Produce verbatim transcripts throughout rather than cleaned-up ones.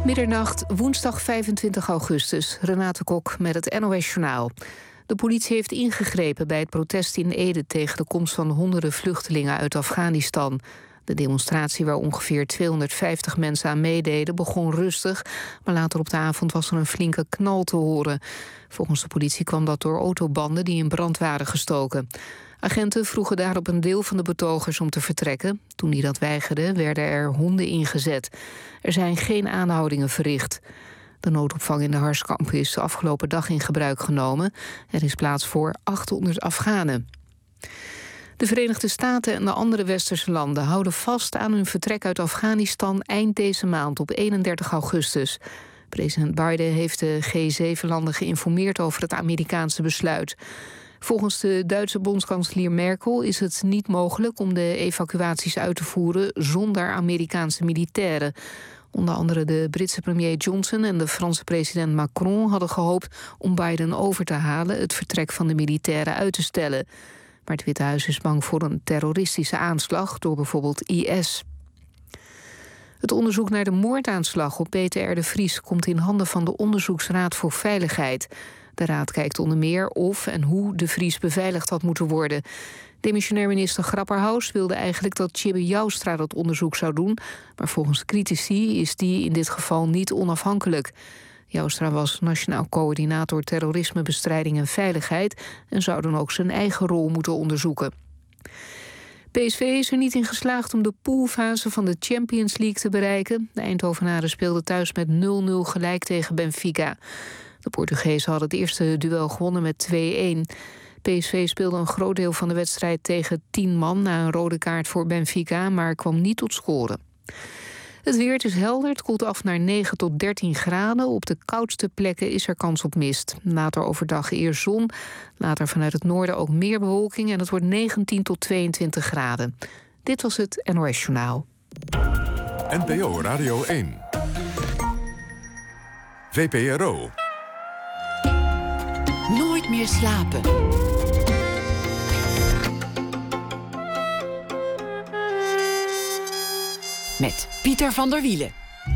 Middernacht, woensdag vijfentwintig augustus. Renate Kok met het N O S Journaal. De politie heeft ingegrepen bij het protest in Ede tegen de komst van honderden vluchtelingen uit Afghanistan. De demonstratie waar ongeveer tweehonderdvijftig mensen aan meededen begon rustig, maar later op de avond was er een flinke knal te horen. Volgens de politie kwam dat door autobanden die in brand waren gestoken. Agenten vroegen daarop een deel van de betogers om te vertrekken. Toen die dat weigerden, werden er honden ingezet. Er zijn geen aanhoudingen verricht. De noodopvang in de Harskamp is de afgelopen dag in gebruik genomen. Er is plaats voor achthonderd Afghanen. De Verenigde Staten en de andere westerse landen houden vast aan hun vertrek uit Afghanistan eind deze maand op eenendertig augustus. President Biden heeft de G zeven landen geïnformeerd over het Amerikaanse besluit. Volgens de Duitse bondskanselier Merkel is het niet mogelijk om de evacuaties uit te voeren zonder Amerikaanse militairen. Onder andere de Britse premier Johnson en de Franse president Macron hadden gehoopt om Biden over te halen het vertrek van de militairen uit te stellen. Maar het Witte Huis is bang voor een terroristische aanslag door bijvoorbeeld I S. Het onderzoek naar de moordaanslag op Peter R. de Vries komt in handen van de Onderzoeksraad voor Veiligheid. De raad kijkt onder meer of en hoe de Vries beveiligd had moeten worden. Demissionair minister Grapperhaus wilde eigenlijk dat Tjibbe Joustra dat onderzoek zou doen, maar volgens critici is die in dit geval niet onafhankelijk. Joustra was Nationaal Coördinator Terrorismebestrijding en Veiligheid en zou dan ook zijn eigen rol moeten onderzoeken. P S V is er niet in geslaagd om de poolfase van de Champions League te bereiken. De Eindhovenaren speelden thuis met nul nul gelijk tegen Benfica. De Portugezen hadden het eerste duel gewonnen met twee-een. P S V speelde een groot deel van de wedstrijd tegen tien man na een rode kaart voor Benfica, maar kwam niet tot scoren. Het weer, het is helder, het koelt af naar negen tot dertien graden. Op de koudste plekken is er kans op mist. Later overdag eerst zon, later vanuit het noorden ook meer bewolking en het wordt negentien tot tweeëntwintig graden. Dit was het N O S Journaal. N P O Radio één. V P R O. Nooit meer slapen. Met Pieter van der Wielen.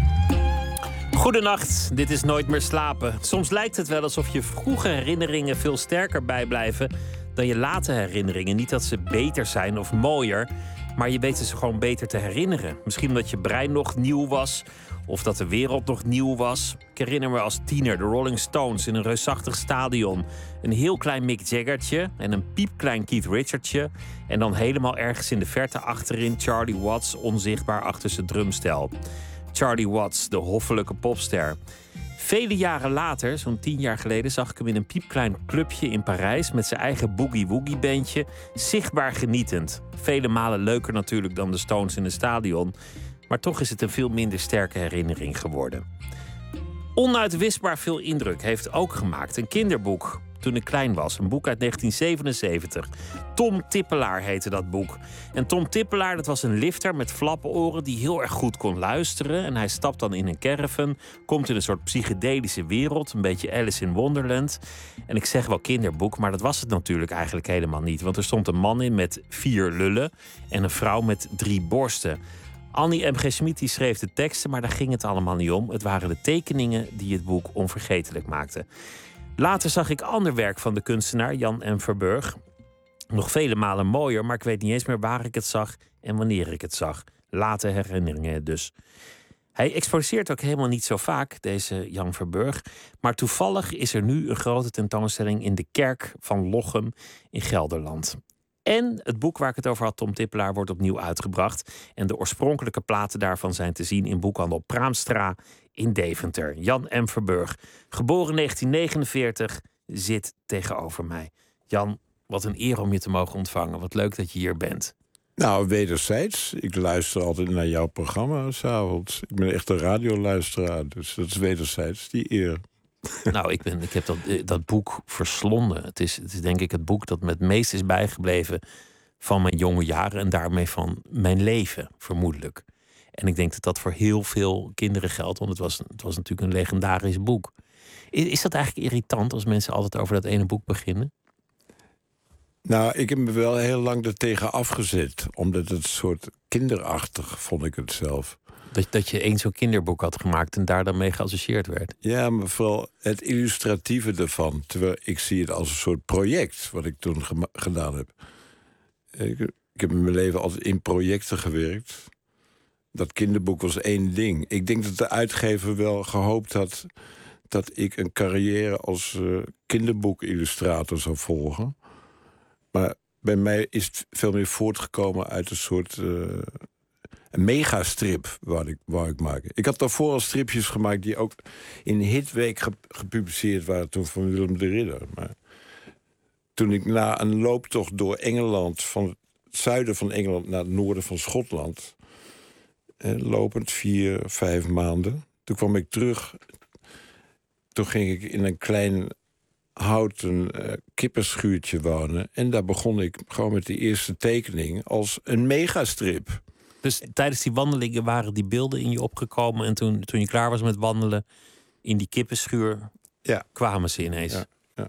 Goedenacht, dit is Nooit meer slapen. Soms lijkt het wel alsof je vroege herinneringen veel sterker bijblijven dan je late herinneringen. Niet dat ze beter zijn of mooier, maar je weet ze gewoon beter te herinneren. Misschien omdat je brein nog nieuw was of dat de wereld nog nieuw was. Ik herinner me als tiener de Rolling Stones in een reusachtig stadion. Een heel klein Mick Jaggertje en een piepklein Keith Richardsje. En dan helemaal ergens in de verte achterin Charlie Watts, onzichtbaar achter zijn drumstel. Charlie Watts, de hoffelijke popster. Vele jaren later, zo'n tien jaar geleden, zag ik hem in een piepklein clubje in Parijs met zijn eigen boogie-woogie-bandje, zichtbaar genietend. Vele malen leuker natuurlijk dan de Stones in een stadion, maar toch is het een veel minder sterke herinnering geworden. Onuitwisbaar veel indruk heeft ook gemaakt een kinderboek toen ik klein was. Een boek uit negentien zevenenzeventig. Tom Tippelaar heette dat boek. En Tom Tippelaar, dat was een lifter met flaporen die heel erg goed kon luisteren. En hij stapt dan in een caravan, komt in een soort psychedelische wereld, een beetje Alice in Wonderland. En ik zeg wel kinderboek, maar dat was het natuurlijk eigenlijk helemaal niet. Want er stond een man in met vier lullen en een vrouw met drie borsten. Annie M G. Schmid die schreef de teksten, maar daar ging het allemaal niet om. Het waren de tekeningen die het boek onvergetelijk maakten. Later zag ik ander werk van de kunstenaar Jan M. Verburg. Nog vele malen mooier, maar ik weet niet eens meer waar ik het zag en wanneer ik het zag. Late herinneringen dus. Hij exposeert ook helemaal niet zo vaak, deze Jan Verburg. Maar toevallig is er nu een grote tentoonstelling in de kerk van Lochem in Gelderland. En het boek waar ik het over had, Tom Tippelaar, wordt opnieuw uitgebracht. En de oorspronkelijke platen daarvan zijn te zien in boekhandel Praamstra in Deventer. Jan M. Verburg, geboren negentien negenenveertig, zit tegenover mij. Jan, wat een eer om je te mogen ontvangen. Wat leuk dat je hier bent. Nou, wederzijds. Ik luister altijd naar jouw programma 's avonds. Ik ben echt een radioluisteraar, dus dat is wederzijds die eer. Nou, ik, ben, ik heb dat, dat boek verslonden. Het is, het is denk ik het boek dat me het meest is bijgebleven van mijn jonge jaren en daarmee van mijn leven, vermoedelijk. En ik denk dat dat voor heel veel kinderen geldt, want het was, het was natuurlijk een legendarisch boek. Is, is dat eigenlijk irritant als mensen altijd over dat ene boek beginnen? Nou, ik heb me wel heel lang er tegen afgezet, omdat het soort kinderachtig vond ik het zelf. Dat, dat je één zo'n kinderboek had gemaakt en daar dan mee geassocieerd werd. Ja, maar vooral het illustratieve ervan. Terwijl ik zie het als een soort project wat ik toen gema- gedaan heb. Ik, ik heb in mijn leven altijd in projecten gewerkt. Dat kinderboek was één ding. Ik denk dat de uitgever wel gehoopt had dat ik een carrière als uh, kinderboekillustrator zou volgen. Maar bij mij is het veel meer voortgekomen uit een soort uh, een megastrip waar ik, waar ik maak. Ik had daarvoor al stripjes gemaakt die ook in Hitweek ge- gepubliceerd waren toen van Willem de Ridder. Maar toen ik na een looptocht door Engeland, van het zuiden van Engeland naar het noorden van Schotland, eh, lopend vier, vijf maanden, toen kwam ik terug. Toen ging ik in een klein houten uh, kippenschuurtje wonen. En daar begon ik gewoon met de eerste tekening als een megastrip. Dus tijdens die wandelingen waren die beelden in je opgekomen. En toen, toen je klaar was met wandelen in die kippenschuur, ja. kwamen ze ineens. Ja, ja.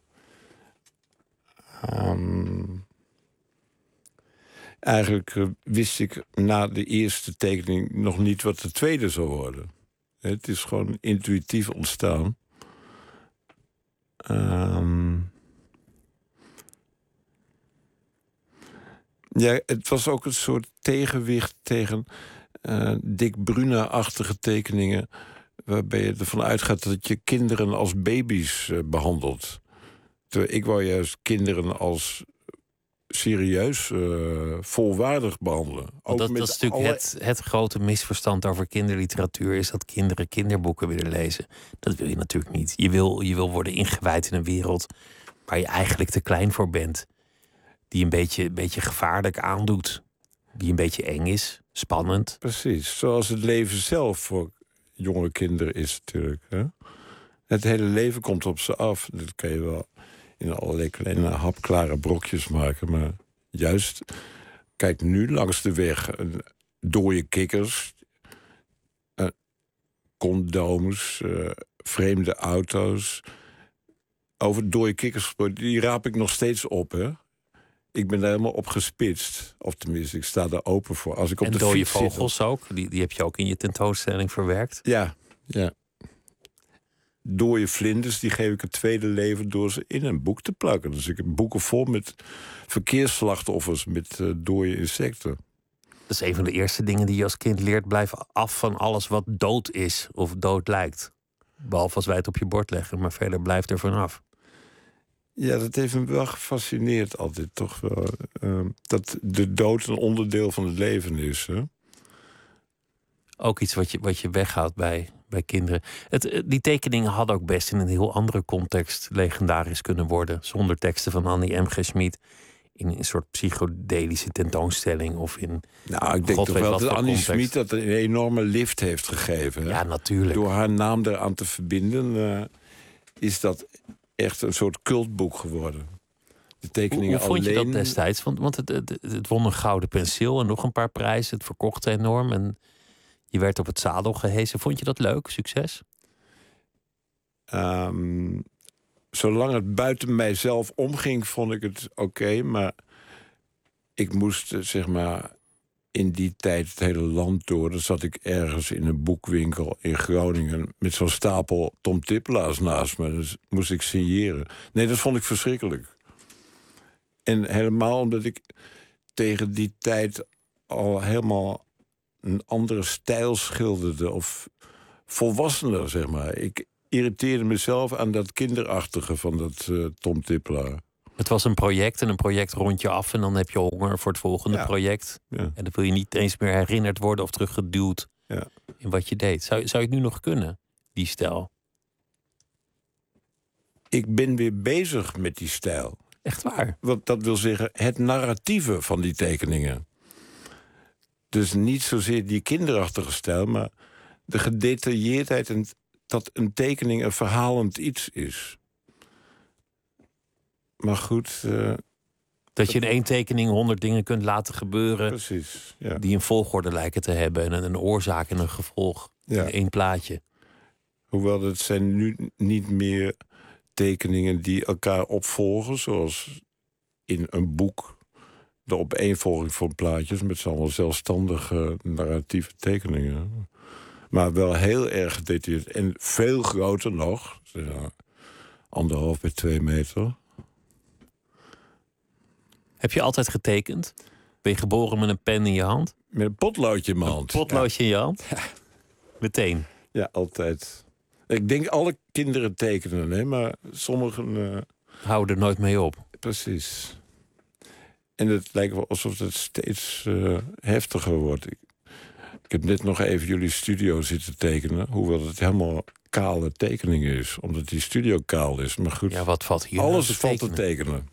Um, eigenlijk uh, wist ik na de eerste tekening nog niet wat de tweede zou worden. Het is gewoon intuïtief ontstaan. Um, ja, het was ook een soort tegenwicht tegen uh, Dick Bruna-achtige tekeningen, waarbij je ervan uitgaat dat je kinderen als baby's uh, behandelt. Terwijl ik wou juist kinderen als serieus, uh, volwaardig behandelen. Ook dat, dat is natuurlijk alle... het, het grote misverstand over kinderliteratuur, is dat kinderen kinderboeken willen lezen. Dat wil je natuurlijk niet. Je wil, je wil worden ingewijd in een wereld waar je eigenlijk te klein voor bent. Die een beetje, een beetje gevaarlijk aandoet. Die een beetje eng is, spannend. Precies, zoals het leven zelf voor jonge kinderen is natuurlijk. Hè? Het hele leven komt op ze af. Dat kan je wel in allerlei kleine hapklare brokjes maken. Maar juist, kijk nu langs de weg. Dode kikkers, uh, condooms, uh, vreemde auto's. Over dode kikkers gesproken, die raap ik nog steeds op, hè. Ik ben daar helemaal op gespitst. Of tenminste, ik sta daar open voor. Als ik op en de dode fiets vogels zit, ook? Die, die heb je ook in je tentoonstelling verwerkt? Ja, ja. Dode vlinders, die geef ik een tweede leven door ze in een boek te plakken. Dus ik heb boeken vol met verkeersslachtoffers, met uh, dode insecten. Dat is een van de eerste dingen die je als kind leert. Blijf af van alles wat dood is of dood lijkt. Behalve als wij het op je bord leggen, maar verder blijf er vanaf. Ja, dat heeft me wel gefascineerd altijd, toch wel. Uh, dat de dood een onderdeel van het leven is, hè? Ook iets wat je, wat je weghoudt bij, bij kinderen. Het, die tekeningen hadden ook best in een heel andere context legendarisch kunnen worden. Zonder teksten van Annie M G. Schmid. In een soort psychodelische tentoonstelling of in... Nou, ik denk toch wel dat Annie Schmid dat een enorme lift heeft gegeven. Hè? Ja, natuurlijk. Door haar naam eraan te verbinden, uh, is dat echt een soort cultboek geworden. De tekeningen hoe, hoe vond alleen... je dat destijds? Want, want het, het, het won een gouden penseel en nog een paar prijzen. Het verkocht enorm en je werd op het zadel gehesen. Vond je dat leuk? Succes? Um, zolang het buiten mijzelf omging, vond ik het oké. Okay, maar ik moest, zeg maar, in die tijd het hele land door. Dan zat ik ergens in een boekwinkel in Groningen met zo'n stapel Tom Tippelaars naast me. Dus moest ik signeren. Nee, dat vond ik verschrikkelijk. En helemaal omdat ik tegen die tijd al helemaal een andere stijl schilderde. Of volwassener, zeg maar. Ik irriteerde mezelf aan dat kinderachtige van dat uh, Tom Tippelaar. Het was een project en een project rond je af en dan heb je honger voor het volgende ja. project. Ja. En dan wil je niet eens meer herinnerd worden of teruggeduwd ja. in wat je deed. Zou, zou je het nu nog kunnen, die stijl? Ik ben weer bezig met die stijl. Echt waar? Want dat wil zeggen, het narratieve van die tekeningen. Dus niet zozeer die kinderachtige stijl, maar de gedetailleerdheid en dat een tekening een verhalend iets is. Maar goed... Uh, dat je in één tekening honderd dingen kunt laten gebeuren... Precies, ja. die een volgorde lijken te hebben... en een oorzaak en een gevolg ja. in één plaatje. Hoewel het zijn nu niet meer tekeningen die elkaar opvolgen... zoals in een boek de opeenvolging van plaatjes met z'n allemaal zelfstandige narratieve tekeningen. Maar wel heel erg gedetailleerd. En veel groter nog. Ja, anderhalf bij twee meter. Heb je altijd getekend? Ben je geboren met een pen in je hand? Met een potloodje in mijn hand. Een potloodje ja. in je hand? Ja. Meteen? Ja, altijd. Ik denk alle kinderen tekenen, hè, maar sommigen... Uh... houden er nooit mee op. Precies. En het lijkt wel alsof het steeds uh, heftiger wordt. Ik, ik heb net nog even jullie studio zitten tekenen. Hoewel het helemaal kale tekening is. Omdat die studio kaal is. Maar goed, ja, wat valt hier alles te valt te tekenen.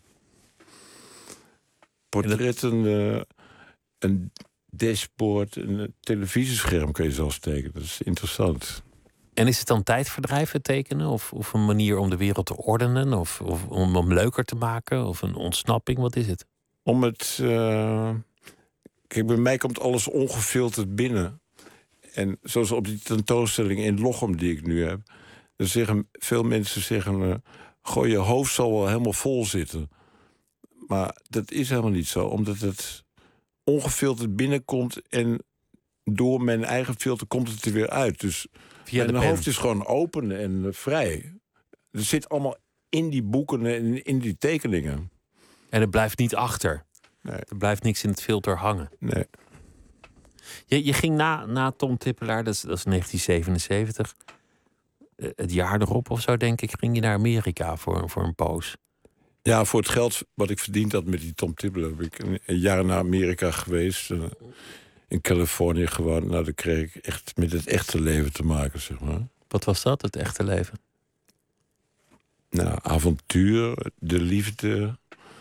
Portretten, uh, een dashboard, een televisiescherm kun je zelfs tekenen. Dat is interessant. En is het dan tijdverdrijf, het tekenen? Of, of een manier om de wereld te ordenen? Of, of om hem leuker te maken? Of een ontsnapping? Wat is het? Om het... Uh... Kijk, bij mij komt alles ongefilterd binnen. En zoals op die tentoonstelling in Lochem die ik nu heb... dan zeggen veel mensen zeggen... Uh, goh, je hoofd zal wel helemaal vol zitten. Maar dat is helemaal niet zo. Omdat het ongefilterd binnenkomt... en door mijn eigen filter komt het er weer uit. Dus Via mijn pen. hoofd is gewoon open en uh, vrij. Het zit allemaal in die boeken en in die tekeningen. En het blijft niet achter. Nee. Er blijft niks in het filter hangen. Nee. Je, je ging na, na Tom Tippelaar, dat is, dat is negentien zevenenzeventig... Uh, het jaar erop of zo, denk ik... ging je naar Amerika voor, voor een poos. Ja, voor het geld wat ik verdiend had met die Tom Tippelaar... heb ik een, een jaar naar Amerika geweest... Uh, in Californië gewoon. Nou, dan kreeg ik echt met het echte leven te maken, zeg maar. Wat was dat, het echte leven? Nou, avontuur, de liefde...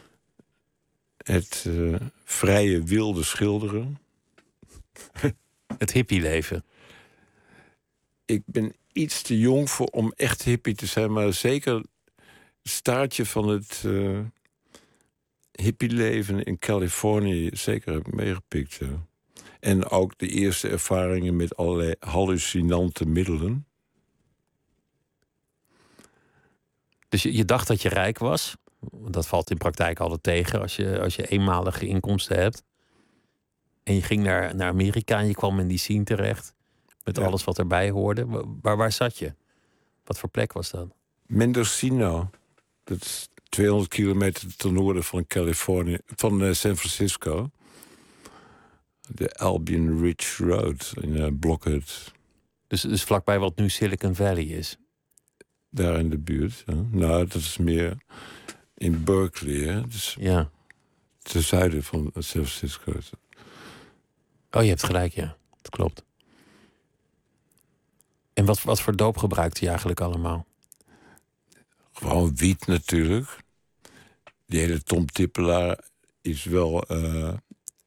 het uh, vrije, wilde schilderen. Het hippie-leven. Ik ben iets te jong voor om echt hippie te zijn... maar zeker het staartje van het uh, hippie-leven in Californië... zeker heb ik meegepikt, ja. En ook de eerste ervaringen met allerlei hallucinante middelen. Dus je, je dacht dat je rijk was. Dat valt in praktijk altijd tegen als je, als je eenmalige inkomsten hebt. En je ging naar, naar Amerika en je kwam in die scene terecht. Met ja. alles wat erbij hoorde. Waar, waar zat je? Wat voor plek was dat? Mendocino. Dat is tweehonderd kilometer ten noorden van Californië, van uh, San Francisco. De Albion Ridge Road in uh, Blockhead. Dus, dus vlakbij wat nu Silicon Valley is? Daar in de buurt. Ja. Nou, dat is meer in Berkeley. Hè? Dus ja. Ten zuiden van San Francisco. Oh, je hebt gelijk, ja. Dat klopt. En wat, wat voor doop gebruikte je eigenlijk allemaal? Gewoon wiet natuurlijk. Die hele Tom Tippelaar is wel uh,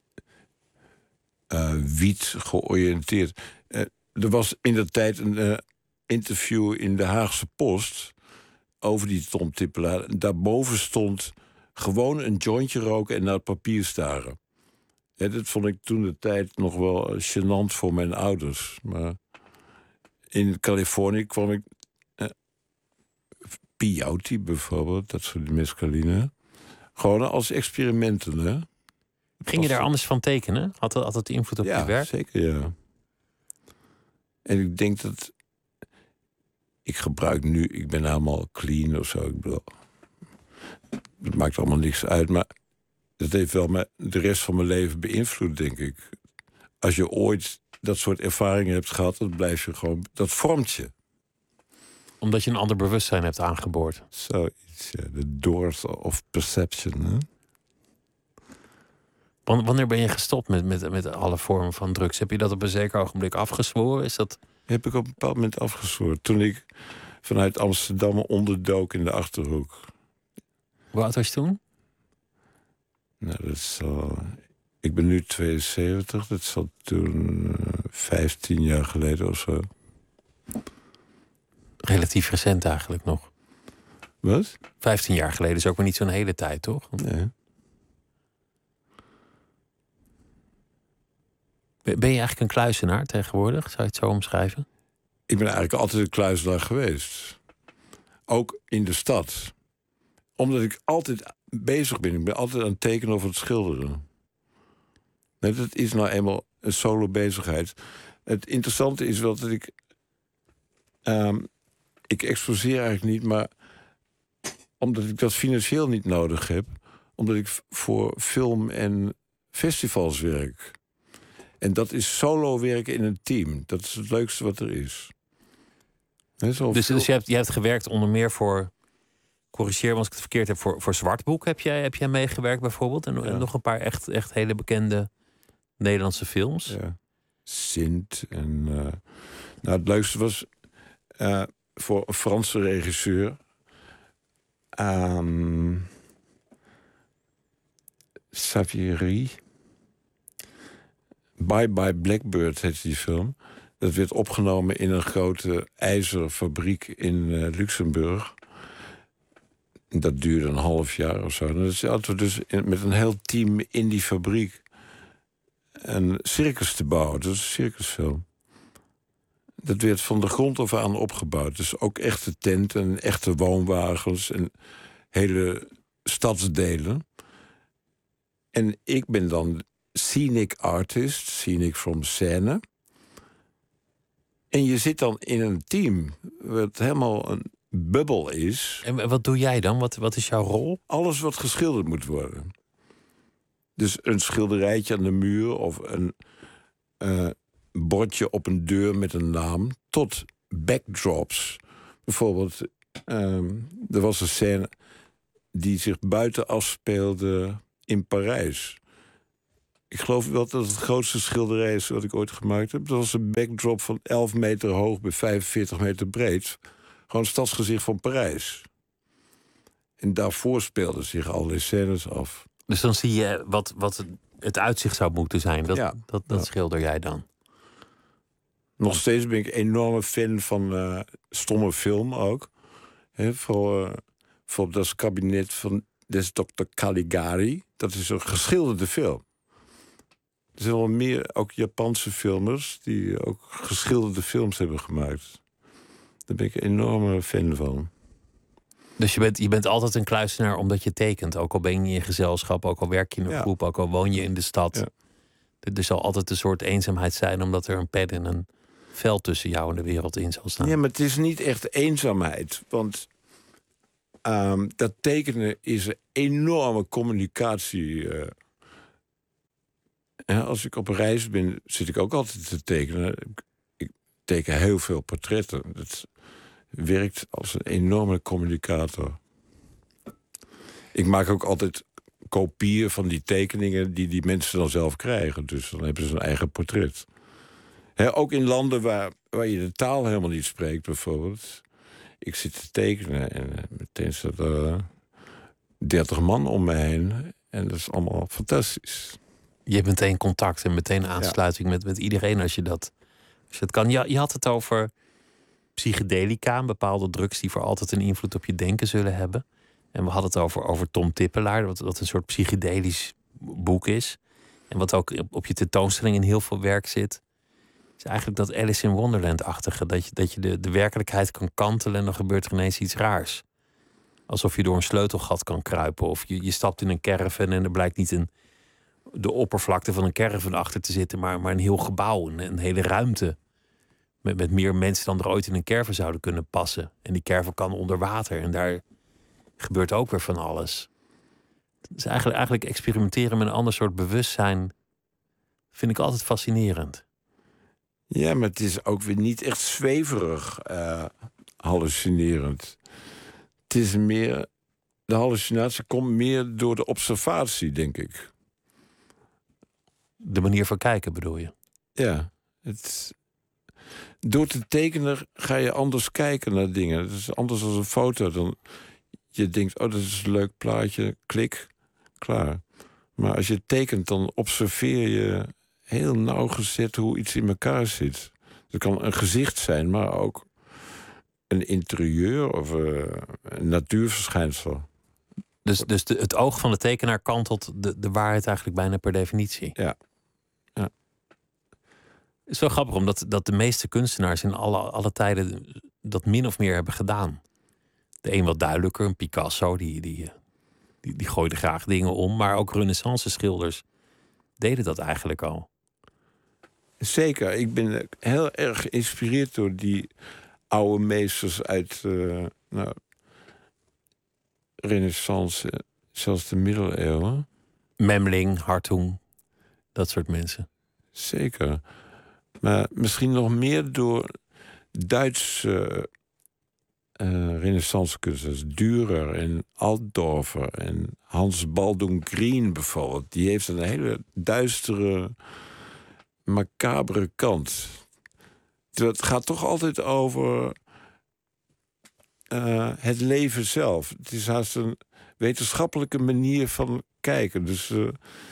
uh, wiet georiënteerd. Uh, er was in de tijd een uh, interview in de Haagse Post over die Tom Tippelaar. En daarboven stond gewoon een jointje roken en naar het papier staren. Ja, dat vond ik toen de tijd nog wel gênant voor mijn ouders. Maar in Californië kwam ik... Uh, peyote bijvoorbeeld, dat soort mescaline. Gewoon als experimenten, hè. Ging je daar anders van tekenen? Had dat, had dat invloed op ja, je werk? Ja, zeker, ja. En ik denk dat... Ik gebruik nu... Ik ben helemaal clean of zo. Ik bedoel, het maakt allemaal niks uit, maar... dat heeft wel me, de rest van mijn leven beïnvloed, denk ik. Als je ooit dat soort ervaringen hebt gehad... dan blijf je gewoon... Dat vormt je. Omdat je een ander bewustzijn hebt aangeboord. Zoiets, ja. De doors of perception, hè? Wanneer ben je gestopt met, met, met alle vormen van drugs? Heb je dat op een zeker ogenblik afgezworen? Is dat... Heb ik op een bepaald moment afgezworen. Toen ik vanuit Amsterdam onderdook in de Achterhoek. Hoe oud was je toen? Nou, dat is al... Ik ben nu tweeënzeventig. Dat zat toen uh, vijftien jaar geleden of zo. Relatief recent eigenlijk nog. Wat? Vijftien jaar geleden is ook maar niet zo'n hele tijd, toch? Nee. Ben je eigenlijk een kluizenaar tegenwoordig? Zou je het zo omschrijven? Ik ben eigenlijk altijd een kluizenaar geweest. Ook in de stad. Omdat ik altijd bezig ben. Ik ben altijd aan het tekenen of het schilderen. Nee, dat is nou eenmaal een solo bezigheid. Het interessante is wel dat ik... Um, ik exposeer eigenlijk niet, maar... omdat ik dat financieel niet nodig heb... omdat ik voor film en festivals werk. En dat is solo werken in een team. Dat is het leukste wat er is. He, dus veel... dus je, hebt, je hebt gewerkt onder meer voor... corrigeer me als ik het verkeerd heb... voor, voor Zwartboek heb jij, heb jij meegewerkt bijvoorbeeld. En, ja. en nog een paar echt, echt hele bekende Nederlandse films. Ja. Sint. En, uh, nou, het leukste was uh, voor een Franse regisseur... Um, Savierie. Bye Bye Blackbird heet die film. Dat werd opgenomen in een grote ijzerfabriek in uh, Luxemburg. Dat duurde een half jaar of zo. En dan zaten we dus in, met een heel team in die fabriek een circus te bouwen. Dat is een circusfilm. Dat werd van de grond af aan opgebouwd. Dus ook echte tenten en echte woonwagens en hele stadsdelen. En ik ben dan scenic artist, scenic from scène. En je zit dan in een team wat helemaal een bubbel is. En wat doe jij dan? Wat, wat is jouw rol? Alles wat geschilderd moet worden. Dus een schilderijtje aan de muur of een uh, bordje op een deur met een naam, tot backdrops. Bijvoorbeeld, um, er was een scène die zich buiten afspeelde in Parijs. Ik geloof wel dat het het grootste schilderij is wat ik ooit gemaakt heb. Dat was een backdrop van elf meter hoog bij vijfenveertig meter breed. Gewoon het stadsgezicht van Parijs. En daarvoor speelden zich al die scènes af. Dus dan zie je wat, wat het uitzicht zou moeten zijn. Dat, ja. dat, dat ja. schilder jij dan? Nog steeds ben ik een enorme fan van uh, stomme film ook. He, voor, uh, voor dat kabinet van des dokter Caligari. Dat is een geschilderde film. Er zijn wel meer ook Japanse filmers die ook geschilderde films hebben gemaakt. Daar ben ik een enorme fan van. Dus je bent, je bent altijd een kluisenaar omdat je tekent. Ook al ben je in gezelschap, ook al werk je in een ja. groep, ook al woon je in de stad. Ja. Er zal altijd een soort eenzaamheid zijn omdat er een pen en een vel tussen jou en de wereld in zal staan. Ja, maar het is niet echt eenzaamheid. Want um, dat tekenen is een enorme communicatie. Uh, ja, als ik op reis ben, zit ik ook altijd te tekenen. Ik teken heel veel portretten. Dat werkt als een enorme communicator. Ik maak ook altijd kopieën van die tekeningen die die mensen dan zelf krijgen. Dus dan hebben ze een eigen portret. He, ook in landen waar, waar je de taal helemaal niet spreekt, bijvoorbeeld. Ik zit te tekenen en uh, meteen staat er dertig man om me heen. En dat is allemaal fantastisch. Je hebt meteen contact en meteen aansluiting ja. met, met iedereen als je dat, als je dat kan. Je, je had het over psychedelica, bepaalde drugs die voor altijd een invloed op je denken zullen hebben. En we hadden het over, over Tom Tippelaar, wat, wat een soort psychedelisch boek is. En wat ook op je tentoonstelling in heel veel werk zit. Is eigenlijk dat Alice in Wonderland-achtige. Dat je, dat je de, de werkelijkheid kan kantelen en dan gebeurt er ineens iets raars. Alsof je door een sleutelgat kan kruipen. Of je, je stapt in een caravan en er blijkt niet een, de oppervlakte van een caravan achter te zitten, maar, maar een heel gebouw, een, een hele ruimte. Met, met meer mensen dan er ooit in een caravan zouden kunnen passen. En die caravan kan onder water. En daar gebeurt ook weer van alles. Dus eigenlijk, eigenlijk experimenteren met een ander soort bewustzijn vind ik altijd fascinerend. Ja, maar het is ook weer niet echt zweverig uh, hallucinerend. Het is meer... De hallucinatie komt meer door de observatie, denk ik. De manier van kijken, bedoel je? Ja. Het, door te tekenen ga je anders kijken naar dingen. Het is anders dan een foto. Dan, je denkt, oh, dat is een leuk plaatje. Klik, klaar. Maar als je tekent, dan observeer je heel nauwgezet hoe iets in elkaar zit. Het kan een gezicht zijn, maar ook een interieur of uh, een natuurverschijnsel. Dus, dus de, het oog van de tekenaar kantelt de, de waarheid eigenlijk bijna per definitie. Ja. ja. Het is wel grappig, omdat dat de meeste kunstenaars in alle, alle tijden dat min of meer hebben gedaan. De een wat duidelijker, een Picasso, die, die, die, die gooide graag dingen om. Maar ook Renaissance schilders deden dat eigenlijk al. Zeker. Ik ben heel erg geïnspireerd door die oude meesters uit uh, nou, Renaissance, zelfs de middeleeuwen. Memling, Hartung, dat soort mensen. Zeker. Maar misschien nog meer door Duitse uh, renaissancekunstenaars. Dürer en Altdorfer en Hans Baldung Grien bijvoorbeeld. Die heeft een hele duistere, macabere kant. Het gaat toch altijd over uh, het leven zelf. Het is haast een wetenschappelijke manier van kijken. Dus uh,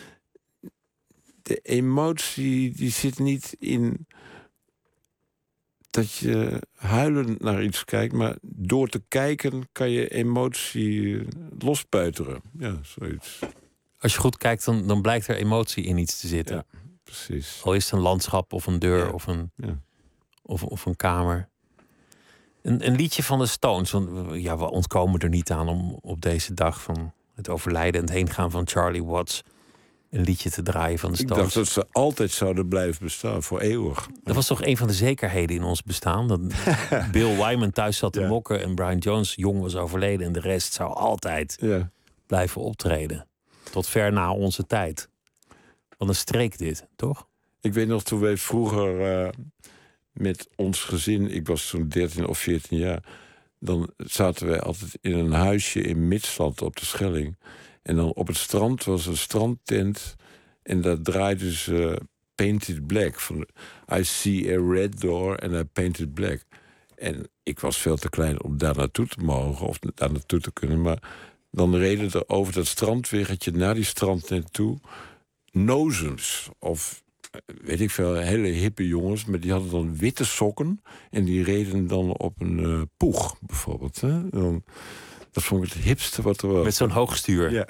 de emotie die zit niet in dat je huilend naar iets kijkt, maar door te kijken kan je emotie lospeuteren. Ja, zoiets. Als je goed kijkt, dan, dan blijkt er emotie in iets te zitten. Ja, precies. Al is het een landschap of een deur, ja, of, een, ja. of, of een kamer. Een, een liedje van de Stones. Want ja, we ontkomen er niet aan om op deze dag van het overlijden en het heengaan van Charlie Watts een liedje te draaien van de Stones. Ik dacht dat ze altijd zouden blijven bestaan, voor eeuwig. Dat was toch een van de zekerheden in ons bestaan. Dat Bill Wyman thuis zat te ja. mokken en Brian Jones jong was overleden en de rest zou altijd ja. blijven optreden. Tot ver na onze tijd. Wat een streek dit, toch? Ik weet nog, toen wij vroeger uh, met ons gezin, ik was toen dertien of veertien jaar, dan zaten wij altijd in een huisje in Midsland op de Schelling. En dan op het strand was een strandtent en daar draaide ze Painted Black. Van I see a red door and I painted black. En ik was veel te klein om daar naartoe te mogen of daar naartoe te kunnen. Maar dan reden er over dat strandweggetje naar die strandtent toe nozems of weet ik veel, hele hippe jongens, maar die hadden dan witte sokken en die reden dan op een uh, poeg bijvoorbeeld. Hè? Dan, dat vond ik het hipste wat er was. Met zo'n hoogstuur. Ja.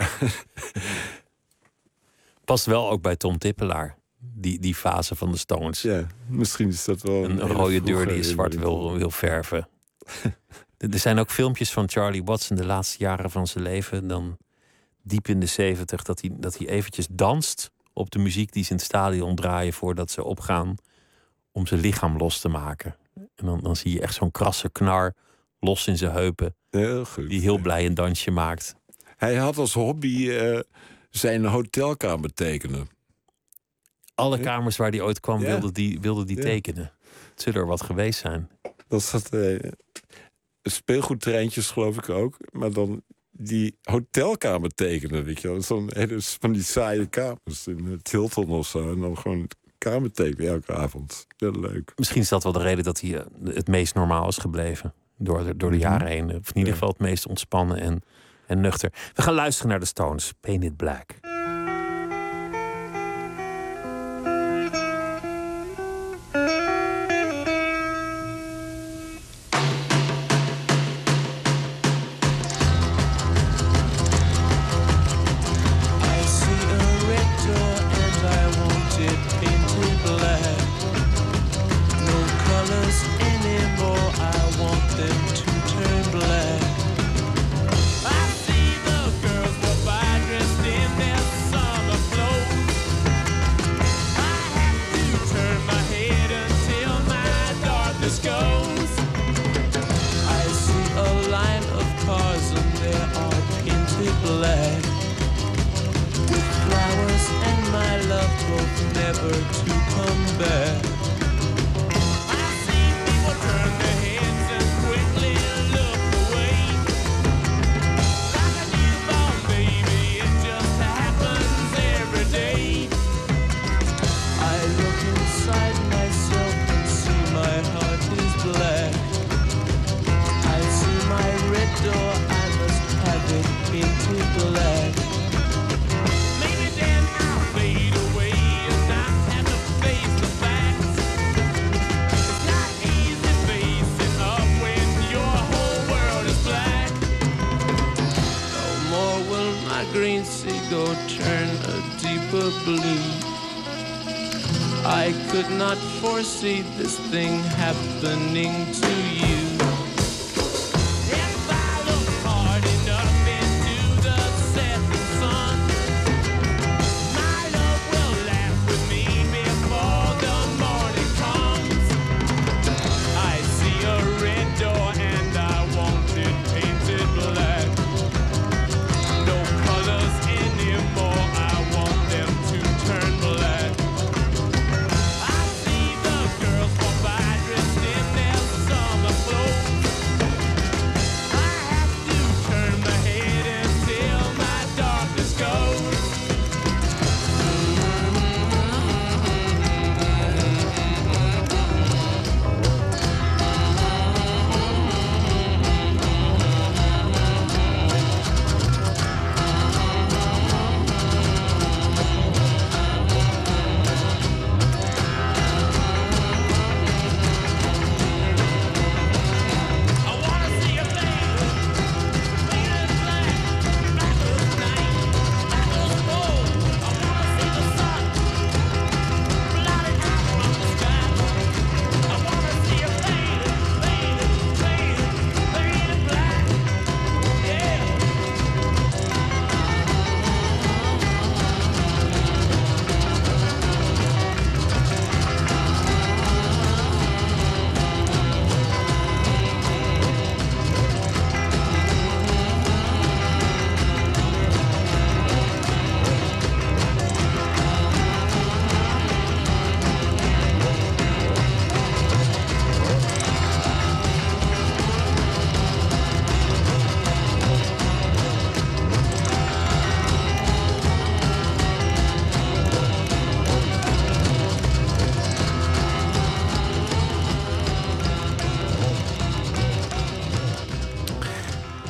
Past wel ook bij Tom Tippelaar, die, die fase van de Stones. Ja, misschien is dat wel een, een rode deur die je zwart wil, wil verven. Er zijn ook filmpjes van Charlie Watts in de laatste jaren van zijn leven, dan diep in de zeventig, dat hij, dat hij eventjes danst op de muziek die ze in het stadion draaien voordat ze opgaan om zijn lichaam los te maken. En dan, dan zie je echt zo'n krasse knar los in zijn heupen. Heel goed. Die heel blij een dansje maakt. Hij had als hobby uh, zijn hotelkamer tekenen. Alle kamers waar hij ooit kwam, ja. wilde die, wilde die ja. tekenen. Het zullen er wat geweest zijn. Dat zat uh, speelgoedtreintjes geloof ik ook. Maar dan die hotelkamer tekenen, weet je wel. Zo'n hele van die saaie kamers in Hilton of zo. En dan gewoon kamer tekenen elke avond. Heel leuk. Misschien is dat wel de reden dat hij uh, het meest normaal is gebleven. Door de, door de jaren heen. Of in ieder geval het meest ontspannen en, en nuchter. We gaan luisteren naar de Stones. Painted Black. See this thing happening to you. If I look hard enough into the setting sun, my love will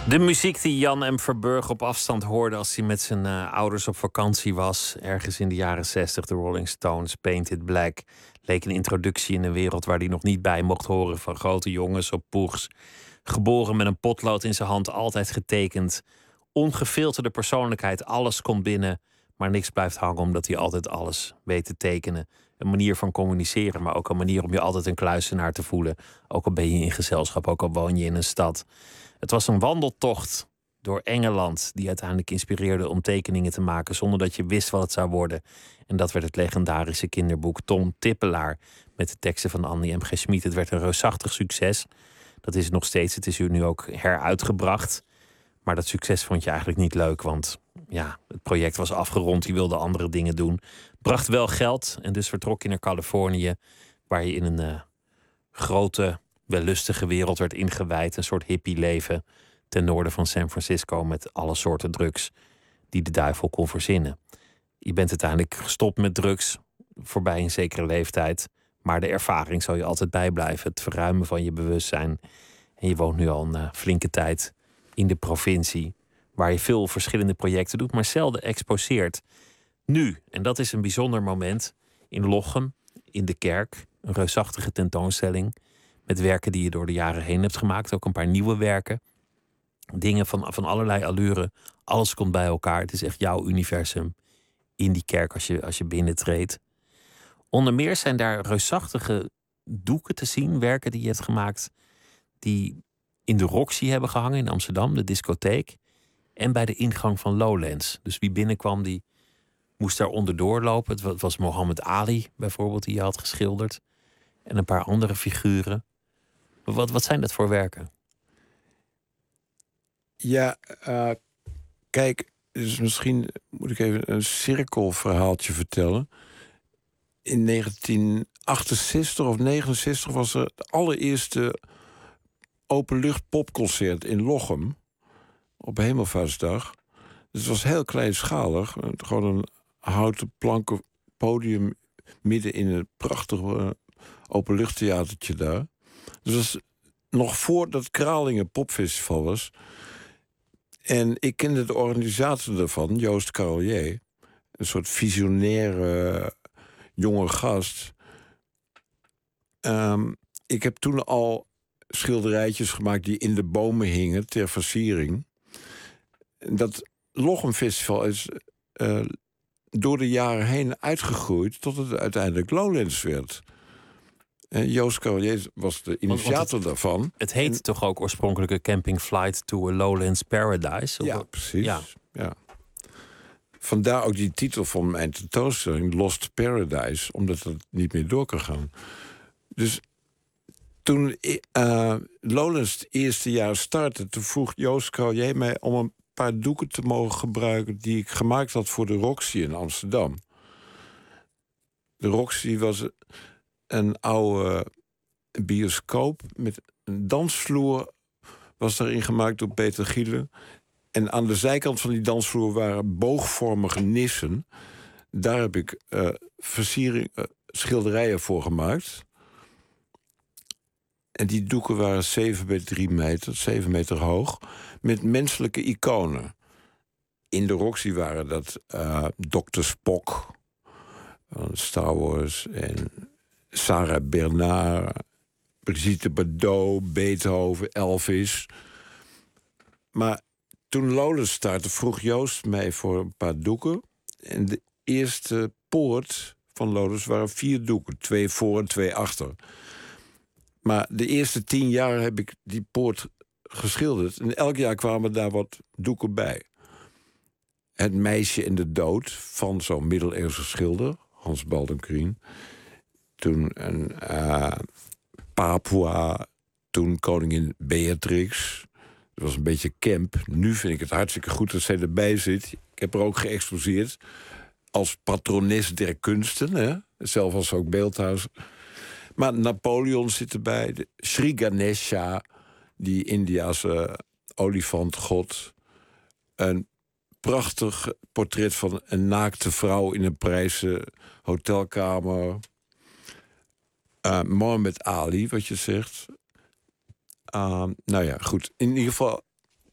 De muziek die Jan M. Verburg op afstand hoorde als hij met zijn uh, ouders op vakantie was. Ergens in de jaren zestig, de Rolling Stones, Painted Black. Leek een introductie in een wereld waar hij nog niet bij mocht horen. Van grote jongens op poegs. Geboren met een potlood in zijn hand, altijd getekend. Ongefilterde persoonlijkheid, alles komt binnen. Maar niks blijft hangen omdat hij altijd alles weet te tekenen. Een manier van communiceren, maar ook een manier om je altijd een kluizenaar te voelen. Ook al ben je in gezelschap, ook al woon je in een stad. Het was een wandeltocht door Engeland die uiteindelijk inspireerde om tekeningen te maken zonder dat je wist wat het zou worden. En dat werd het legendarische kinderboek Tom Tippelaar met de teksten van Annie M G Schmid. Het werd een reusachtig succes. Dat is het nog steeds. Het is nu ook heruitgebracht. Maar dat succes vond je eigenlijk niet leuk, want ja, het project was afgerond. Je wilde andere dingen doen. Bracht wel geld en dus vertrok je naar Californië, waar je in een uh, grote, wellustige wereld werd ingewijd. Een soort hippie leven ten noorden van San Francisco met alle soorten drugs die de duivel kon verzinnen. Je bent uiteindelijk gestopt met drugs voorbij een zekere leeftijd. Maar de ervaring zal je altijd bijblijven. Het verruimen van je bewustzijn. En je woont nu al een uh, flinke tijd in de provincie, waar je veel verschillende projecten doet, maar zelden exposeert. Nu, en dat is een bijzonder moment, in Lochem, in de kerk, een reusachtige tentoonstelling met werken die je door de jaren heen hebt gemaakt. Ook een paar nieuwe werken. Dingen van, van allerlei allure. Alles komt bij elkaar. Het is echt jouw universum in die kerk als je, als je binnentreedt. Onder meer zijn daar reusachtige doeken te zien, werken die je hebt gemaakt, die in de Roxy hebben gehangen in Amsterdam, de discotheek. En bij de ingang van Lowlands. Dus wie binnenkwam, die moest daar onderdoor lopen. Het was Mohammed Ali bijvoorbeeld, die je had geschilderd. En een paar andere figuren. Wat, wat zijn dat voor werken? Ja, uh, kijk, dus misschien moet ik even een cirkelverhaaltje vertellen. In negentien achtenzestig of negenenzestig was er het allereerste openlucht popconcert in Lochem. Op Hemelvaartsdag. Dus het was heel kleinschalig. Gewoon een houten planken podium midden in een prachtig uh, openluchttheatertje daar. Dus dat was nog voordat Kralingen Popfestival was. En ik kende de organisator daarvan, Joost Carolier. Een soort visionaire uh, jonge gast. Um, ik heb toen al schilderijtjes gemaakt die in de bomen hingen ter versiering. Dat Lochem Festival is uh, door de jaren heen uitgegroeid tot het uiteindelijk Lowlands werd. En Joost Carolier was de initiator want, want het, daarvan. Het heet en, toch ook oorspronkelijk een Camping Flight to a Lowlands Paradise? Ja, of? precies. Ja. Ja. Vandaar ook die titel van mijn tentoonstelling, Lost Paradise, omdat het niet meer door kan gaan. Dus toen uh, Lowlands het eerste jaar startte, toen vroeg Joost Carolier mij om een paar doeken te mogen gebruiken die ik gemaakt had voor de Roxy in Amsterdam. De Roxy was een oude bioscoop met een dansvloer, was daarin gemaakt door Peter Gielen. En aan de zijkant van die dansvloer waren boogvormige nissen. Daar heb ik uh, versiering, uh, schilderijen voor gemaakt. En die doeken waren zeven bij drie meter, zeven meter hoog, met menselijke iconen. In de Roxy waren dat uh, dokter Spock van Star Wars en Sarah Bernard, Brigitte Bardot, Beethoven, Elvis. Maar toen Lowlands startte, vroeg Joost mij voor een paar doeken. En de eerste poort van Lowlands waren vier doeken. Twee voor en twee achter. Maar de eerste tien jaar heb ik die poort geschilderd. En elk jaar kwamen daar wat doeken bij. Het meisje in de dood van zo'n middeleeuwse schilder, Hans Baldencrien. Toen een uh, Papua, toen koningin Beatrix. Dat was een beetje camp. Nu vind ik het hartstikke goed dat zij erbij zit. Ik heb er ook geëxposeerd als patrones der kunsten. Hè? Zelf als ook beeldhouwer. Maar Napoleon zit erbij. De Sri Ganesha, die Indiase olifantgod. Een prachtig portret van een naakte vrouw in een prijzen hotelkamer. Uh, Mohammed Ali, wat je zegt. Uh, nou ja, goed. In ieder geval,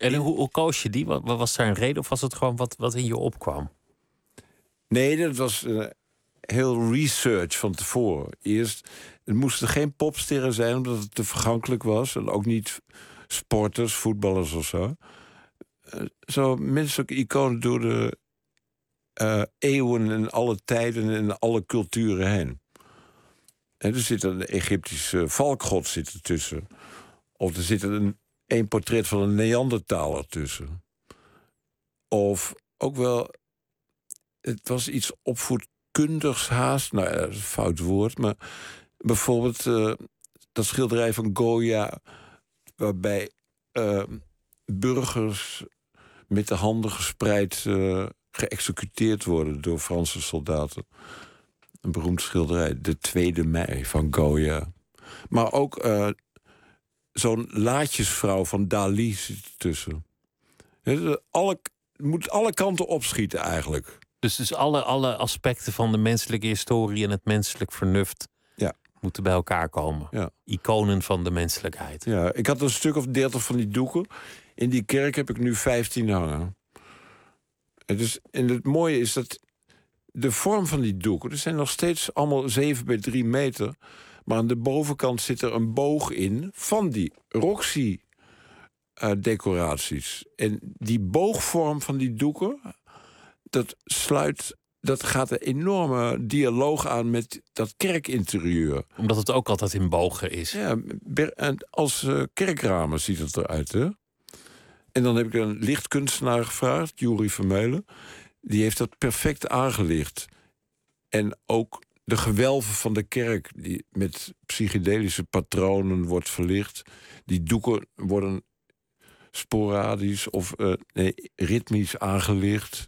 En hoe, hoe koos je die? Wat, wat was daar een reden of was het gewoon wat, wat in je opkwam? Nee, dat was uh, heel research van tevoren. Eerst, het moesten geen popsterren zijn omdat het te vergankelijk was. En ook niet sporters, voetballers of zo. Uh, zo menselijke iconen door de uh, eeuwen en alle tijden en alle culturen heen. En er zit een Egyptische valkgod zit ertussen. Of er zit een, een portret van een Neandertaler tussen. Of ook wel... Het was iets opvoedkundigs haast. Nou ja, dat is een fout woord. Maar bijvoorbeeld uh, dat schilderij van Goya... waarbij uh, burgers met de handen gespreid... Uh, geëxecuteerd worden door Franse soldaten. Een beroemd schilderij, de tweede mei van Goya. Maar ook uh, zo'n laatjesvrouw van Dali zit ertussen. Alle, moet alle kanten opschieten eigenlijk. Dus, dus alle, alle aspecten van de menselijke historie en het menselijk vernuft... Ja. moeten bij elkaar komen. Ja. Iconen van de menselijkheid. Ja, ik had een stuk of dertig van die doeken. In die kerk heb ik nu vijftien hangen. En, dus, en het mooie is dat de vorm van die doeken... er zijn nog steeds allemaal zeven bij drie meter... maar aan de bovenkant zit er een boog in... van die Roxy-decoraties. Uh, en die boogvorm van die doeken... dat sluit... dat gaat een enorme dialoog aan met dat kerkinterieur. Omdat het ook altijd in bogen is. Ja, als uh, kerkramen ziet het eruit, hè? En dan heb ik een lichtkunstenaar gevraagd, Juri Vermeulen. Die heeft dat perfect aangelicht. En ook de gewelven van de kerk, die met psychedelische patronen wordt verlicht. Die doeken worden sporadisch of uh, nee, ritmisch aangelicht.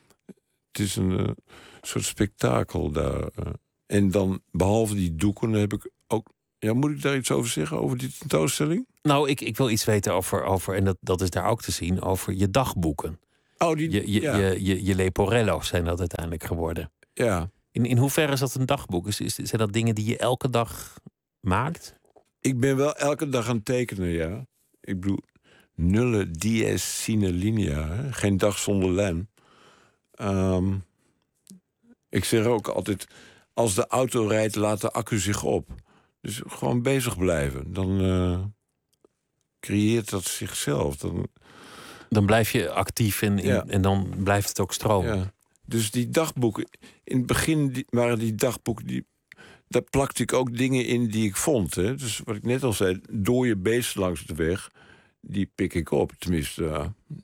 Het is een uh, soort spektakel daar. Uh. En dan, behalve die doeken, heb ik ook... Ja, moet ik daar iets over zeggen, over die tentoonstelling? Nou, ik, ik wil iets weten over, over en dat, dat is daar ook te zien, over je dagboeken. Oh, die, je, je, ja. je, je, je leporello's zijn dat uiteindelijk geworden. Ja. In, in hoeverre is dat een dagboek? Is, is, zijn dat dingen die je elke dag maakt? Ik ben wel elke dag aan het tekenen, ja. Ik bedoel, nulle dies sine linea, hè? Geen dag zonder lijn. Um, ik zeg ook altijd, als de auto rijdt, laat de accu zich op. Dus gewoon bezig blijven. Dan uh, creëert dat zichzelf. Dan, dan blijf je actief en, ja. en dan blijft het ook stromen. Ja. Dus die dagboeken... In het begin die, waren die dagboeken... Die, daar plakte ik ook dingen in die ik vond. Hè. Dus wat ik net al zei, dode beesten langs de weg... die pik ik op. Tenminste, uh,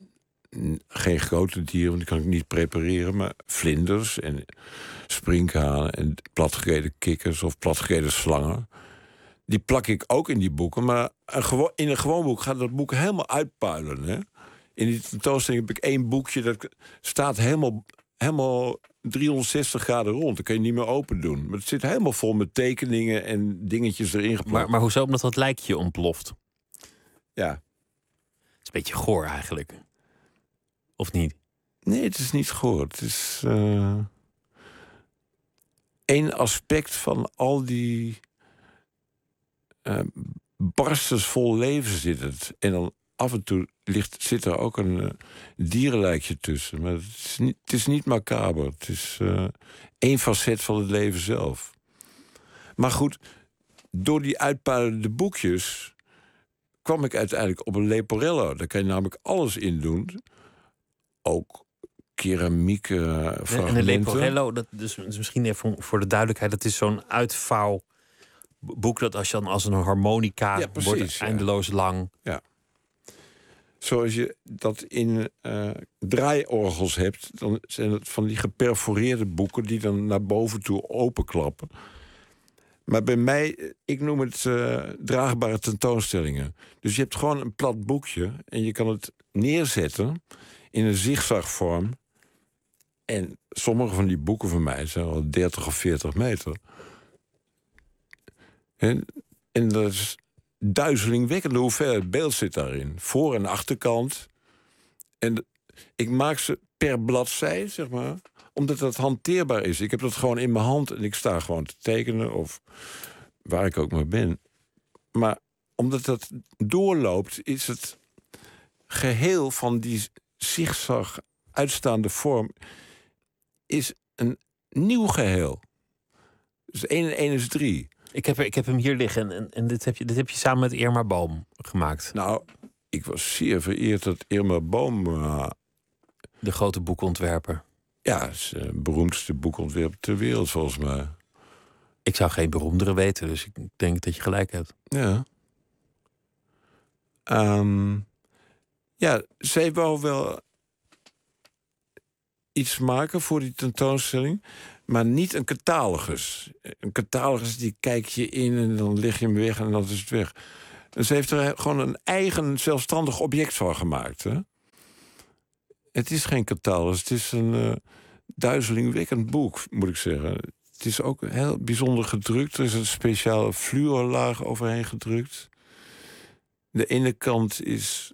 geen grote dieren, want die kan ik niet prepareren... maar vlinders en sprinkhanen en platgereden kikkers... of platgereden slangen... die plak ik ook in die boeken. Maar een in een gewoon boek gaat dat boek helemaal uitpuilen. Hè? In die tentoonstelling heb ik één boekje... dat staat helemaal, helemaal driehonderdzestig graden rond. Dat kan je niet meer open doen. Maar het zit helemaal vol met tekeningen en dingetjes erin geplakt. Maar, maar hoezo? Omdat dat lijkje ontploft. Ja. Het is een beetje goor eigenlijk. Of niet? Nee, het is niet goor. Het is... Uh... één aspect van al die... Uh, barstens vol leven zit het. En dan af en toe ligt, zit er ook een uh, dierenlijkje tussen. Maar het is niet, het is niet macaber. Het is uh, één facet van het leven zelf. Maar goed, door die uitpuilende boekjes... kwam ik uiteindelijk op een leporello. Daar kan je namelijk alles in doen. Ook keramiek uh, fragmenten. En een leporello, dat dus, dus misschien even voor de duidelijkheid... dat is zo'n uitvouw... boek dat als je dan als een harmonica ja, precies, wordt eindeloos ja. lang. Ja. Zoals je dat in uh, draaiorgels hebt, dan zijn het van die geperforeerde boeken die dan naar boven toe openklappen. Maar bij mij, ik noem het uh, draagbare tentoonstellingen. Dus je hebt gewoon een plat boekje en je kan het neerzetten in een zigzagvorm. En sommige van die boeken van mij zijn al dertig of veertig meter. En, en dat is duizelingwekkende hoeveelheid beeld zit daarin. Voor- en achterkant. En ik maak ze per bladzij, zeg maar. Omdat dat hanteerbaar is. Ik heb dat gewoon in mijn hand en ik sta gewoon te tekenen. Of waar ik ook maar ben. Maar omdat dat doorloopt, is het... geheel van die zigzag uitstaande vorm is een nieuw geheel. Dus één en één is drie. Ik heb, ik heb hem hier liggen en, en dit, heb je, dit heb je samen met Irma Boom gemaakt. Nou, ik was zeer vereerd dat Irma Boom... Uh, de grote boekontwerper. Ja, is de beroemdste boekontwerper ter wereld, volgens mij. Ik zou geen beroemdere weten, dus ik denk dat je gelijk hebt. Ja. Um, ja, zij wou wel iets maken voor die tentoonstelling, maar niet een catalogus. Een catalogus, die kijk je in en dan leg je hem weg en dan is het weg. En ze heeft er gewoon een eigen zelfstandig object van gemaakt. Hè? Het is geen catalogus, het is een uh, duizelingwekkend boek, moet ik zeggen. Het is ook heel bijzonder gedrukt. Er is een speciale fluorlaag overheen gedrukt. De ene kant is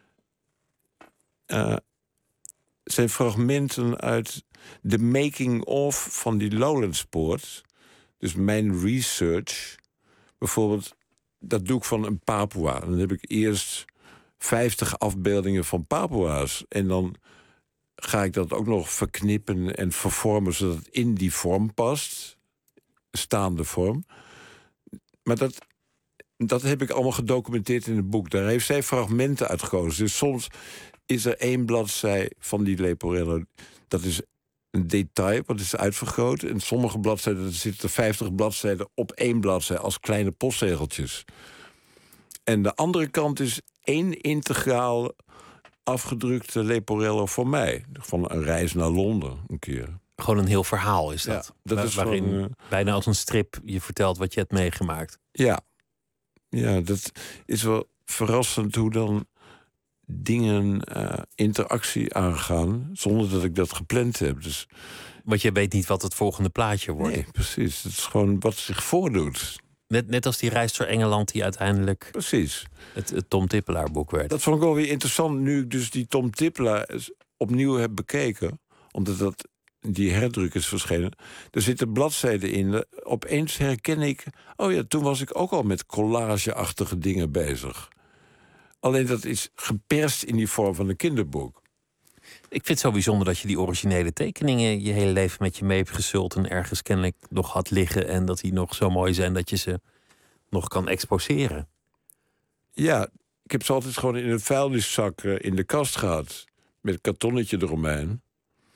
Uh, zijn fragmenten uit de making-of van die Lowlandspoort. Dus mijn research. Bijvoorbeeld, dat doe ik van een Papua. Dan heb ik eerst vijftig afbeeldingen van Papua's. En dan ga ik dat ook nog verknippen en vervormen zodat het in die vorm past. Staande vorm. Maar dat, dat heb ik allemaal gedocumenteerd in het boek. Daar heeft zij fragmenten uit gekozen. Dus soms is er één bladzij van die Leporello. Dat is een detail, wat is uitvergroot. En sommige bladzijden, er zitten vijftig bladzijden op één bladzij als kleine postzegeltjes. En de andere kant is één integraal afgedrukte Leporello voor mij. Van een reis naar Londen een keer. Gewoon een heel verhaal is dat. Ja, dat Waar, is waarin van, uh, bijna als een strip je vertelt wat je hebt meegemaakt. Ja. Ja, dat is wel verrassend hoe dan dingen uh, interactie aangaan zonder dat ik dat gepland heb. Dus, want je weet niet wat het volgende plaatje wordt. Nee, precies. Het is gewoon wat zich voordoet. Net, net als die reis door Engeland die uiteindelijk precies. Het, het Tom Tippelaar boek werd. Dat vond ik wel weer interessant nu ik dus die Tom Tippelaar opnieuw heb bekeken. Omdat dat, die herdruk is verschenen. Er zitten bladzijden in. Opeens herken ik, oh ja, toen was ik ook al met collageachtige dingen bezig. Alleen dat is geperst in die vorm van een kinderboek. Ik vind het zo bijzonder dat je die originele tekeningen je hele leven met je mee hebt gesult en ergens kennelijk nog had liggen en dat die nog zo mooi zijn dat je ze nog kan exposeren. Ja, ik heb ze altijd gewoon in een vuilniszak in de kast gehad. Met een kartonnetje eromheen.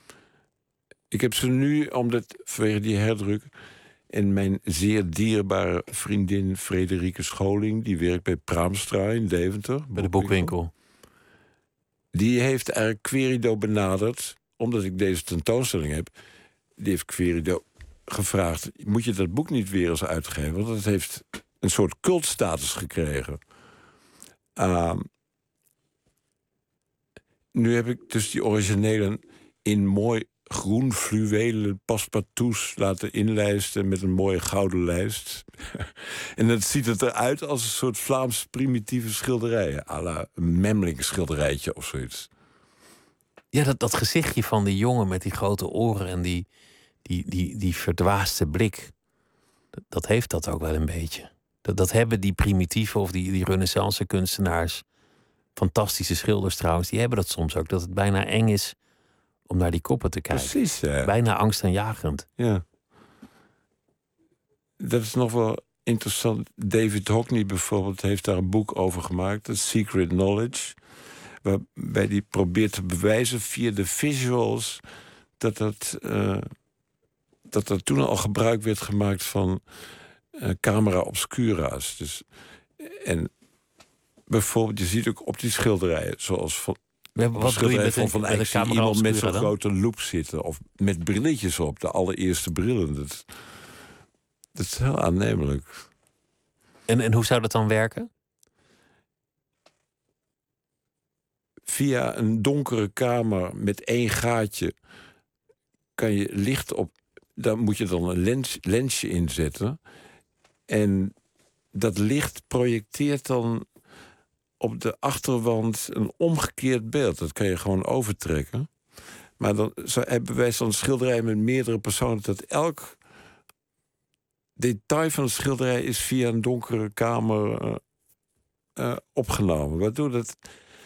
Ik heb ze nu, omdat vanwege die herdruk, en mijn zeer dierbare vriendin Frederike Scholing, die werkt bij Praamstra in Deventer. Bij de boekwinkel. Die heeft eigenlijk Querido benaderd, omdat ik deze tentoonstelling heb. Die heeft Querido gevraagd, moet je dat boek niet weer eens uitgeven? Want het heeft een soort cultstatus gekregen. Uh, nu heb ik dus die originele in mooi groen fluwelen passepartouts laten inlijsten met een mooie gouden lijst. En dat ziet het eruit als een soort Vlaams primitieve schilderij. À la een Memling schilderijtje of zoiets. Ja, dat, dat gezichtje van die jongen met die grote oren en die, die, die, die verdwaasde blik. Dat, dat heeft dat ook wel een beetje. Dat, dat hebben die primitieve of die, die renaissance kunstenaars. Fantastische schilders trouwens, die hebben dat soms ook. Dat het bijna eng is om naar die koppen te kijken. Precies, ja. Bijna angstaanjagend. Ja. Dat is nog wel interessant. David Hockney bijvoorbeeld heeft daar een boek over gemaakt. The Secret Knowledge. Waarbij hij probeert te bewijzen via de visuals dat dat, uh, dat er toen al gebruik werd gemaakt van uh, camera obscura's. Dus, en bijvoorbeeld, je ziet ook op die schilderijen, zoals van Ja, wat doe je met van een, Van met Eyck een zie je camera iemand met obscura zo'n dan? grote loop zitten. Of met brilletjes op, de allereerste brillen. Dat, dat is heel aannemelijk. En, en hoe zou dat dan werken? Via een donkere kamer met één gaatje kan je licht op. Daar moet je dan een lens, lensje inzetten. En dat licht projecteert dan op de achterwand een omgekeerd beeld. Dat kan je gewoon overtrekken. Maar dan hebben wij zo'n schilderij met meerdere personen, dat elk detail van de schilderij is via een donkere kamer uh, uh, opgenomen. Waardoor dat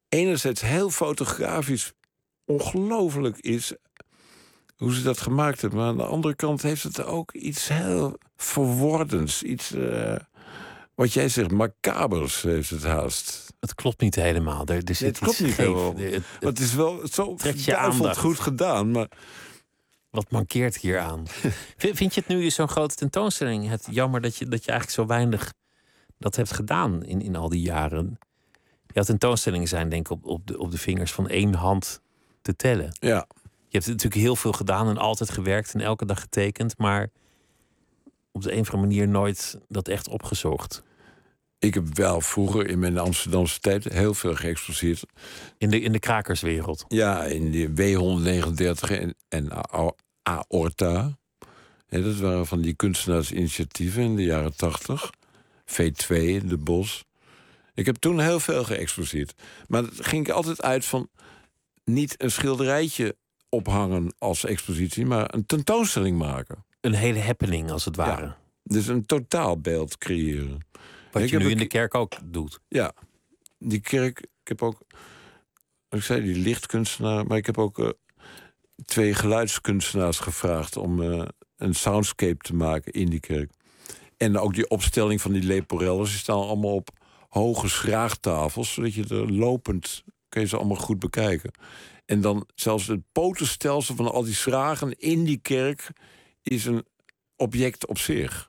enerzijds heel fotografisch ongelooflijk is hoe ze dat gemaakt hebben. Maar aan de andere kant heeft het ook iets heel verwordends. Iets, uh, wat jij zegt, macabers heeft het haast. Het klopt niet helemaal. Er, er zit Nee, het klopt iets niet scheef. helemaal. Het, het, Maar het is wel zo trekt je verduiveld aandacht. goed gedaan. Maar Wat mankeert hier aan? Vind, vind je het nu zo'n grote tentoonstelling? Het jammer dat je, dat je eigenlijk zo weinig dat hebt gedaan in, in al die jaren. Ja, tentoonstellingen zijn denk ik op, op, de, op de vingers van één hand te tellen. ja, Je hebt natuurlijk heel veel gedaan en altijd gewerkt en elke dag getekend, maar op de een of andere manier nooit dat echt opgezocht. ik heb wel vroeger in mijn Amsterdamse tijd heel veel geëxposeerd. In de, in de krakerswereld. Ja, in de W honderdnegenendertig en, en A- Aorta. Ja, dat waren van die kunstenaarsinitiatieven in de jaren tachtig. V twee, De Bos. Ik heb toen heel veel geëxposeerd. Maar dat ging ik altijd uit van niet een schilderijtje ophangen als expositie, maar een tentoonstelling maken. Een hele happening als het ware. Ja. Dus een totaalbeeld creëren. Wat Ik je heb nu een in de ke- kerk ook doet. Ja, die kerk. Ik heb ook, ik zei die lichtkunstenaar, maar ik heb ook uh, twee geluidskunstenaars gevraagd om uh, een soundscape te maken in die kerk. En ook die opstelling van die leporelles, die staan allemaal op hoge schraagtafels, zodat je er lopend kun je ze allemaal goed bekijken. En dan zelfs het potenstelsel van al die schragen in die kerk is een object op zich.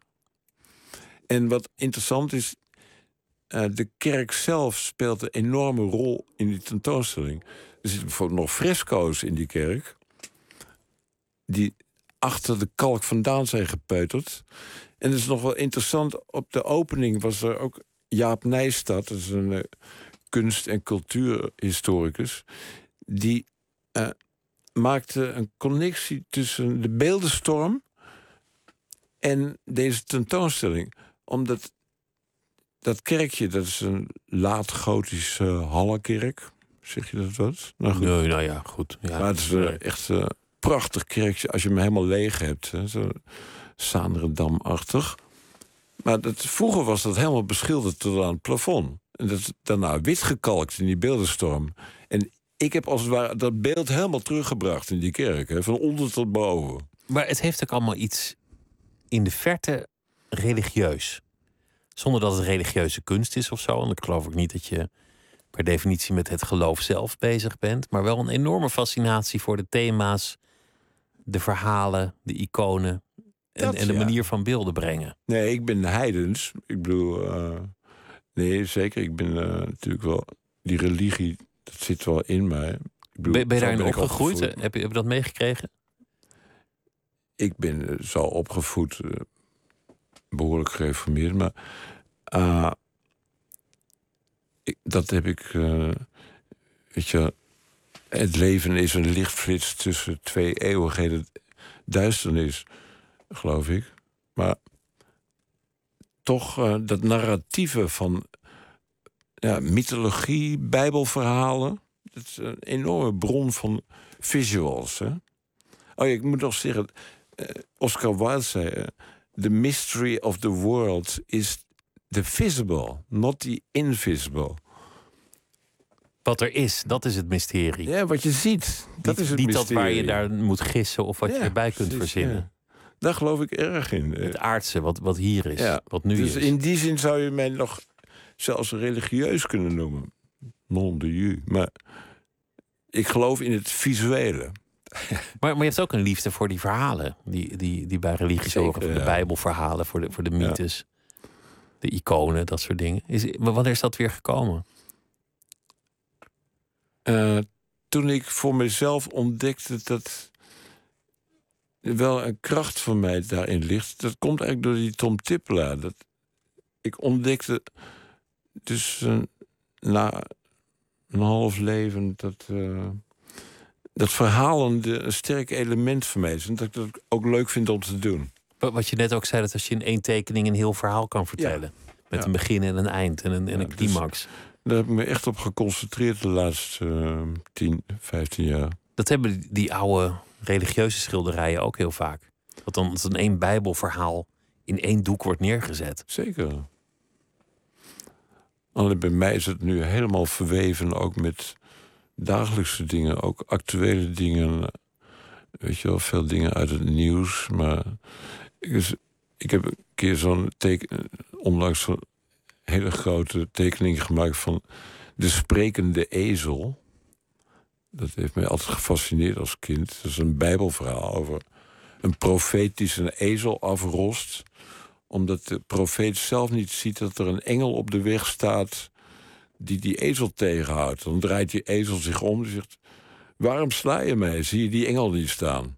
En wat interessant is, uh, de kerk zelf speelt een enorme rol in die tentoonstelling. Er zitten bijvoorbeeld nog fresco's in die kerk, die achter de kalk vandaan zijn gepeuterd. En het is nog wel interessant, op de opening was er ook Jaap Nijstad, dat is een uh, kunst- en cultuurhistoricus, die uh, maakte een connectie tussen de beeldenstorm en deze tentoonstelling. Omdat dat kerkje, dat is een laat-gotische uh, hallenkerk. Zeg je dat wat? Nou goed. Nee, nou ja, goed. Ja, Maar het is uh, echt een uh, prachtig kerkje als je hem helemaal leeg hebt. Hè. Zo Zaanderdam-achtig. Maar dat, vroeger was dat helemaal beschilderd tot aan het plafond. En dat is daarna wit gekalkt in die beeldenstorm. En ik heb als het ware dat beeld helemaal teruggebracht in die kerk. Hè, van onder tot boven. Maar het heeft ook allemaal iets in de verte religieus. Zonder dat het religieuze kunst is of zo. Want ik geloof ook niet dat je per definitie met het geloof zelf bezig bent. Maar wel een enorme fascinatie voor de thema's, de verhalen, de iconen en, Dat, en de ja. manier van beelden brengen. Nee, ik ben heidens. Ik bedoel, uh, nee, zeker. Ik ben uh, natuurlijk wel, die religie, dat zit wel in mij. Ik bedoel, Ben, ben je zo daarin ben ik opgegroeid? opgevoed. Heb je, heb je dat meegekregen? Ik ben uh, zo opgevoed, uh, behoorlijk gereformeerd, maar uh, ik, dat heb ik, uh, weet je, het leven is een lichtflits tussen twee eeuwigheden duisternis, geloof ik. Maar toch uh, dat narratieve van ja, mythologie, bijbelverhalen, dat is een enorme bron van visuals. Hè? Oh ja, ik moet nog zeggen, uh, Oscar Wilde zei, uh, the mystery of the world is the visible, not the invisible. Wat er is, dat is het mysterie. Ja, wat je ziet, dat niet is het niet mysterie. dat waar je daar moet gissen of wat Ja, je erbij kunt precies, verzinnen. ja. Daar geloof ik erg in. Het aardse, wat, wat hier is, Ja, wat nu dus is. in die zin zou je mij nog zelfs religieus kunnen noemen. Non de ju. Maar ik geloof in het visuele. Maar, maar je hebt ook een liefde voor die verhalen die, die, die bij religie Zeker, zorgen. Voor de ja. Bijbelverhalen, voor de, voor de mythes, de iconen, dat soort dingen. Is, maar wanneer is dat weer gekomen? Uh, toen ik voor mezelf ontdekte dat er wel een kracht van mij daarin ligt. Dat komt eigenlijk door die Tom Tippelaar. Dat ik ontdekte dus uh, na een half leven dat, uh, dat verhalende een sterk element van mij is. En dat ik dat ook leuk vind om te doen. Wat wat je net ook zei, dat als je in één tekening een heel verhaal kan vertellen. Met Ja. een begin en een eind en een, en Ja, een dus- climax. Daar heb ik me echt op geconcentreerd de laatste uh, tien, vijftien jaar. Dat hebben die- die oude religieuze schilderijen ook heel vaak. Dat dan, dat dan één bijbelverhaal in één doek wordt neergezet. Zeker. Alleen bij mij is het nu helemaal verweven, ook met dagelijkse dingen, ook actuele dingen. Weet je wel, veel dingen uit het nieuws. Maar ik, ik heb een keer zo'n teken, onlangs zo'n hele grote tekening gemaakt van de sprekende ezel. Dat heeft mij altijd gefascineerd als kind. Dat is een bijbelverhaal over een profeet die zijn ezel afrost, omdat de profeet zelf niet ziet dat er een engel op de weg staat die die ezel tegenhoudt. Dan draait die ezel zich om en zegt: waarom sla je mij? Zie je die engel niet staan?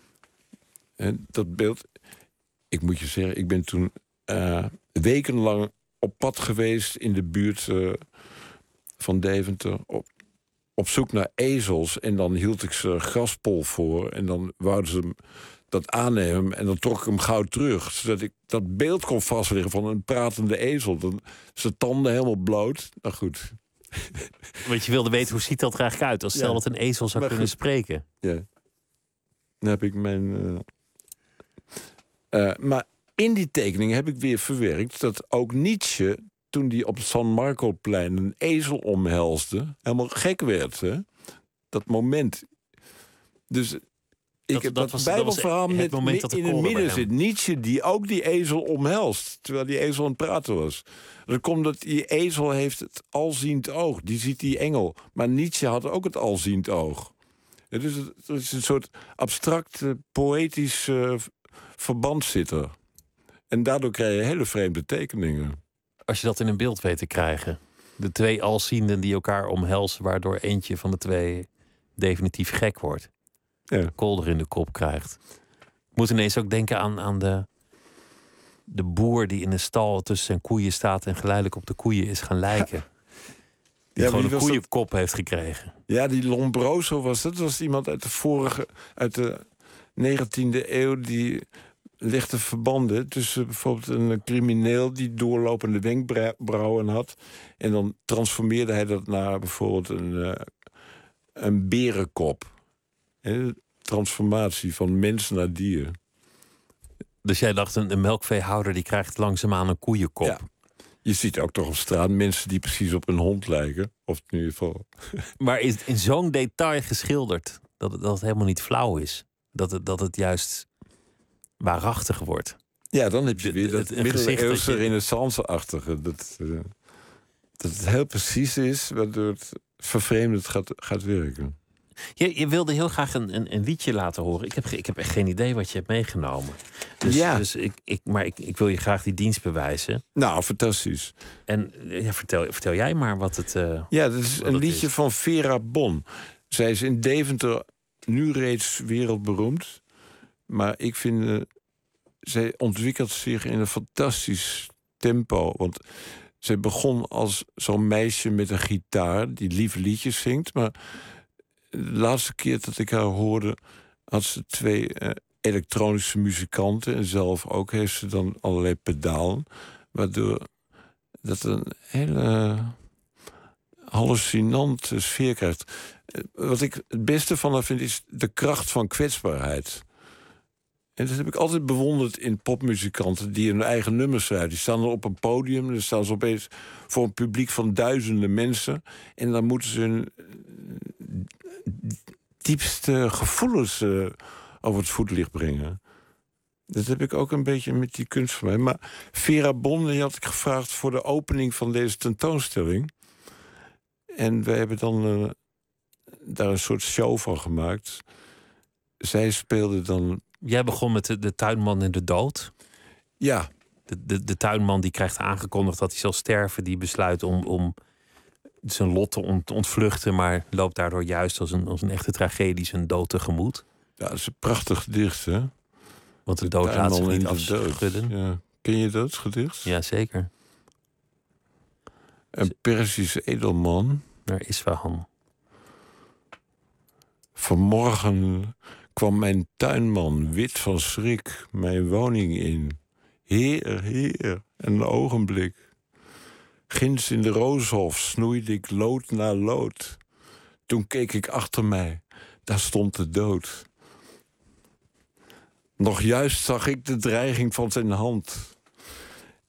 En dat beeld, ik moet je zeggen, ik ben toen uh, wekenlang op pad geweest in de buurt uh, van Deventer, op, op zoek naar ezels. En dan hield ik ze graspol voor en dan wouden ze dat aannemen en dan trok ik hem gauw terug, zodat ik dat beeld kon vastleggen van een pratende ezel. Dan zijn tanden helemaal bloot. Nou goed. Want je wilde weten, hoe ziet dat er eigenlijk uit? Als stel ja. dat een ezel zou maar kunnen goed. spreken. Ja. Dan heb ik mijn... Uh... Uh, maar in die tekening heb ik weer verwerkt dat ook Nietzsche, toen hij op het San Marcoplein een ezel omhelsde, helemaal gek werd. Hè? Dat moment. Dus ik dat, heb dat, dat was, bijbelverhaal dat was het met moment dat in het midden zit Nietzsche die ook die ezel omhelst, terwijl die ezel aan het praten was. Dat komt dat die ezel heeft het alziend oog. Die ziet die engel. Maar Nietzsche had ook het alziend oog. Ja, dus het, het is een soort abstract, uh, poëtisch uh, verband zit er. En daardoor krijg je hele vreemde tekeningen. Als je dat in een beeld weet te krijgen. De twee alzienden die elkaar omhelzen, waardoor eentje van de twee definitief gek wordt. Ja. Kolder in de kop krijgt. Ik moet ineens ook denken aan, aan de, de boer die in een stal tussen zijn koeien staat en geleidelijk op de koeien is gaan lijken. Die ja, gewoon een koeienkop heeft gekregen. Ja, die Lombroso was dat. Dat was iemand uit de vorige, uit de negentiende eeuw, die legde verbanden tussen bijvoorbeeld een crimineel die doorlopende wenkbrauwen had. En dan transformeerde hij dat naar bijvoorbeeld een, uh, een berenkop. He, transformatie van mens naar dier. Dus jij dacht, een, een melkveehouder die krijgt langzaamaan een koeienkop. Ja. Je ziet ook toch op straat mensen die precies op een hond lijken. Of in ieder geval. Maar is in zo'n detail geschilderd dat het, dat het helemaal niet flauw is. Dat het, dat het juist waarachtig wordt. Ja, dan heb je weer dat middeleeuwse je... renaissance-achtige. Dat, uh, dat het heel precies is, waardoor het vervreemdend gaat, gaat werken. Je, je wilde heel graag een, een, een liedje laten horen. Ik heb, ik heb echt geen idee wat je hebt meegenomen. Dus, ja. dus ik, ik, maar ik, ik wil je graag die dienst bewijzen. Nou, fantastisch. En ja, vertel, vertel jij maar wat het uh, Ja, dat is een liedje is. van Vera Bon. Zij is in Deventer nu reeds wereldberoemd. Maar ik vind, uh, zij ontwikkelt zich in een fantastisch tempo. Want zij begon als zo'n meisje met een gitaar die lieve liedjes zingt. Maar de laatste keer dat ik haar hoorde, had ze twee uh, elektronische muzikanten. En zelf ook heeft ze dan allerlei pedalen. Waardoor dat een hele hallucinante sfeer krijgt. Wat ik het beste van haar vind, is de kracht van kwetsbaarheid. En dat heb ik altijd bewonderd in popmuzikanten die hun eigen nummers schrijven. Die staan er op een podium en dan staan ze opeens voor een publiek van duizenden mensen. En dan moeten ze hun diepste gevoelens uh, over het voetlicht brengen. Dat heb ik ook een beetje met die kunst van mij. Maar Vera Bon, die had ik gevraagd voor de opening van deze tentoonstelling. En wij hebben dan uh, daar een soort show van gemaakt. Zij speelde dan... Jij begon met de, de tuinman in de dood. Ja. De, de, de tuinman die krijgt aangekondigd dat hij zal sterven. Die besluit om, om zijn lot te ont, ontvluchten, maar loopt daardoor juist als een, als een echte tragedie zijn dood tegemoet. Ja, dat is een prachtig gedicht, hè? Want de dood de laat zich niet afschudden. Ja. Ken je dat gedicht? Ja, zeker. Een Perzische edelman. Naar Isfahan. Vanmorgen kwam mijn tuinman, wit van schrik, mijn woning in. Heer, heer, een ogenblik. Ginds in de rooshof snoeide ik lood na lood. Toen keek ik achter mij, daar stond de dood. Nog juist zag ik de dreiging van zijn hand.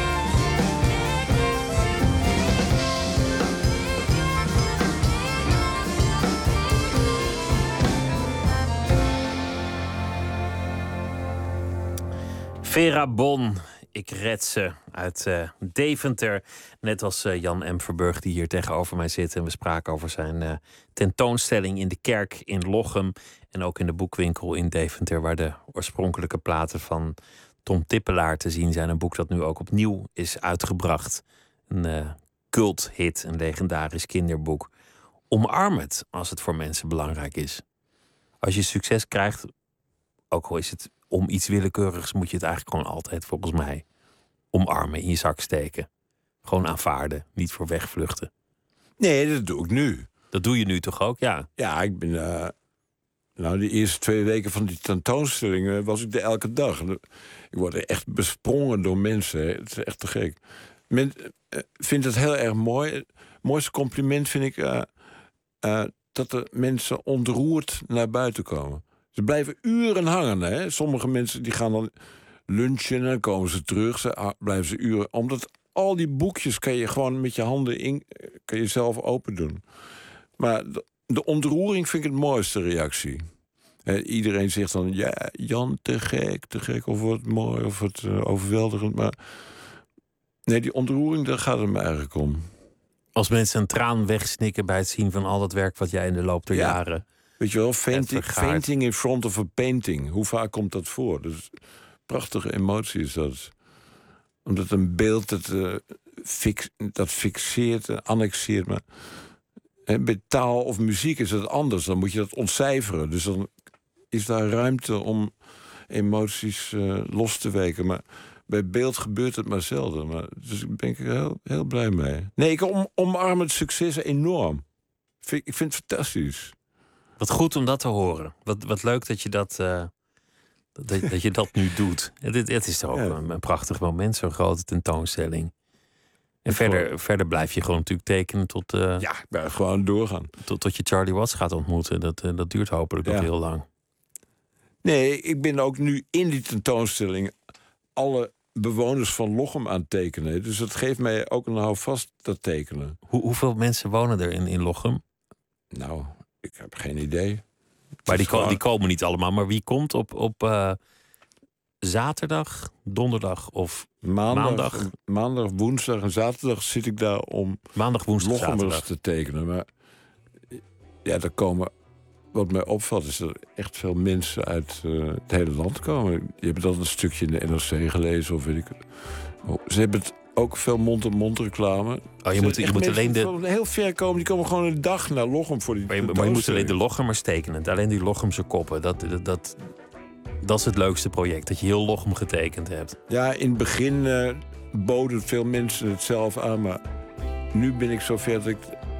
Vera Bon, ik red ze uit uh, Deventer. Net als uh, Jan M. Verburg die hier tegenover mij zit. En we spraken over zijn uh, tentoonstelling in de kerk in Lochem. En ook in de boekwinkel in Deventer, waar de oorspronkelijke platen van Tom Tippelaar te zien zijn. Een boek dat nu ook opnieuw is uitgebracht. Een uh, culthit, een legendarisch kinderboek. omarm het als het voor mensen belangrijk is. Als je succes krijgt, ook al is het om iets willekeurigs, moet je het eigenlijk gewoon altijd, volgens mij, omarmen, in je zak steken. Gewoon aanvaarden, niet voor wegvluchten. Nee, dat doe ik nu. Dat doe je nu toch ook, ja? Ja, ik ben... Uh, nou, de eerste twee weken van die tentoonstelling uh, was ik er elke dag. Ik word er echt besprongen door mensen. Hè. Het is echt te gek. Men uh, vindt het heel erg mooi. Het mooiste compliment vind ik... Uh, uh, dat de mensen ontroerd naar buiten komen. Ze blijven uren hangen. Hè. Sommige mensen die gaan dan lunchen en dan komen ze terug. Ze blijven ze uren. Omdat al die boekjes kan je gewoon met je handen in, kan je zelf open doen. Maar de, de ontroering vind ik het mooiste reactie. He, iedereen zegt dan, ja, Jan, te gek, te gek, of wat mooi, of wat uh, overweldigend. Maar nee, die ontroering, daar gaat het me eigenlijk om. Als mensen een traan wegsnikken bij het zien van al dat werk wat jij in de loop der ja. jaren... Weet je wel, fainting, fainting in front of a painting. Hoe vaak komt dat voor? Dus prachtige emotie is dat. Omdat een beeld dat, uh, fix, dat fixeert, uh, annexeert. Maar hè, bij taal of muziek is het anders. Dan moet je dat ontcijferen. Dus dan is daar ruimte om emoties uh, los te weken. Maar bij beeld gebeurt het maar zelden. Maar, dus daar ben ik er heel, heel blij mee. Nee, ik om, omarm het succes enorm. Vind, ik vind het fantastisch. Wat goed om dat te horen. Wat, wat leuk dat je dat, uh, dat, dat je dat nu doet. Het, het is toch ook ja. een, een prachtig moment, zo'n grote tentoonstelling. En verder, verder blijf je gewoon natuurlijk tekenen tot... Uh, ja, ik blijf gewoon doorgaan. Tot, tot je Charlie Watts gaat ontmoeten. Dat, uh, dat duurt hopelijk ja. nog heel lang. Nee, ik ben ook nu in die tentoonstelling alle bewoners van Lochem aan het tekenen. Dus dat geeft mij ook een houvast, dat tekenen. Hoe, hoeveel mensen wonen er in, in Lochem? Nou, ik heb geen idee. Maar die, gewoon... die komen niet allemaal. Maar wie komt op, op uh, zaterdag, donderdag of maandag, maandag? Maandag, woensdag en zaterdag zit ik daar om maandag, woensdag, Lochemers zaterdag. te tekenen. Maar ja, daar komen... Wat mij opvalt is dat er echt veel mensen uit uh, het hele land komen. Je hebt dan een stukje in de N R C gelezen of weet ik. Oh, ze hebben het ook veel mond-op-mond reclame. Oh, je moet, je moet alleen de... heel ver komen, die komen gewoon een dag naar Lochem voor die. Maar je, maar je moet alleen de Lochemers tekenen. Alleen die Lochemse koppen. Dat, dat, dat, dat is het leukste project. Dat je heel Lochem getekend hebt. Ja, in het begin uh, boden veel mensen het zelf aan. Maar nu ben ik zover dat ik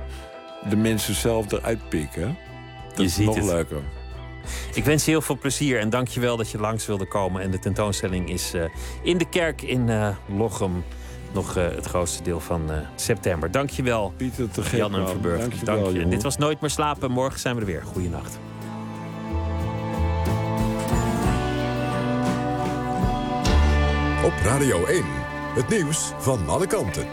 de mensen zelf eruit pik. Hè? Dat je is ziet nog het. leuker. Ik wens je heel veel plezier en dank je wel dat je langs wilde komen. En de tentoonstelling is uh, in de kerk in uh, Lochem nog uh, het grootste deel van uh, september. Dank je wel, Pieter, te gek, Jan en man. Verburg. Dank je Dank wel, je. jongen. Dit was Nooit meer slapen. Morgen zijn we er weer. Goeienacht. Op Radio één, het nieuws van alle kanten.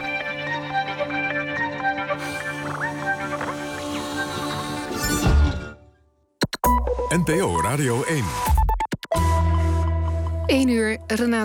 N P O Radio één. één uur, Renate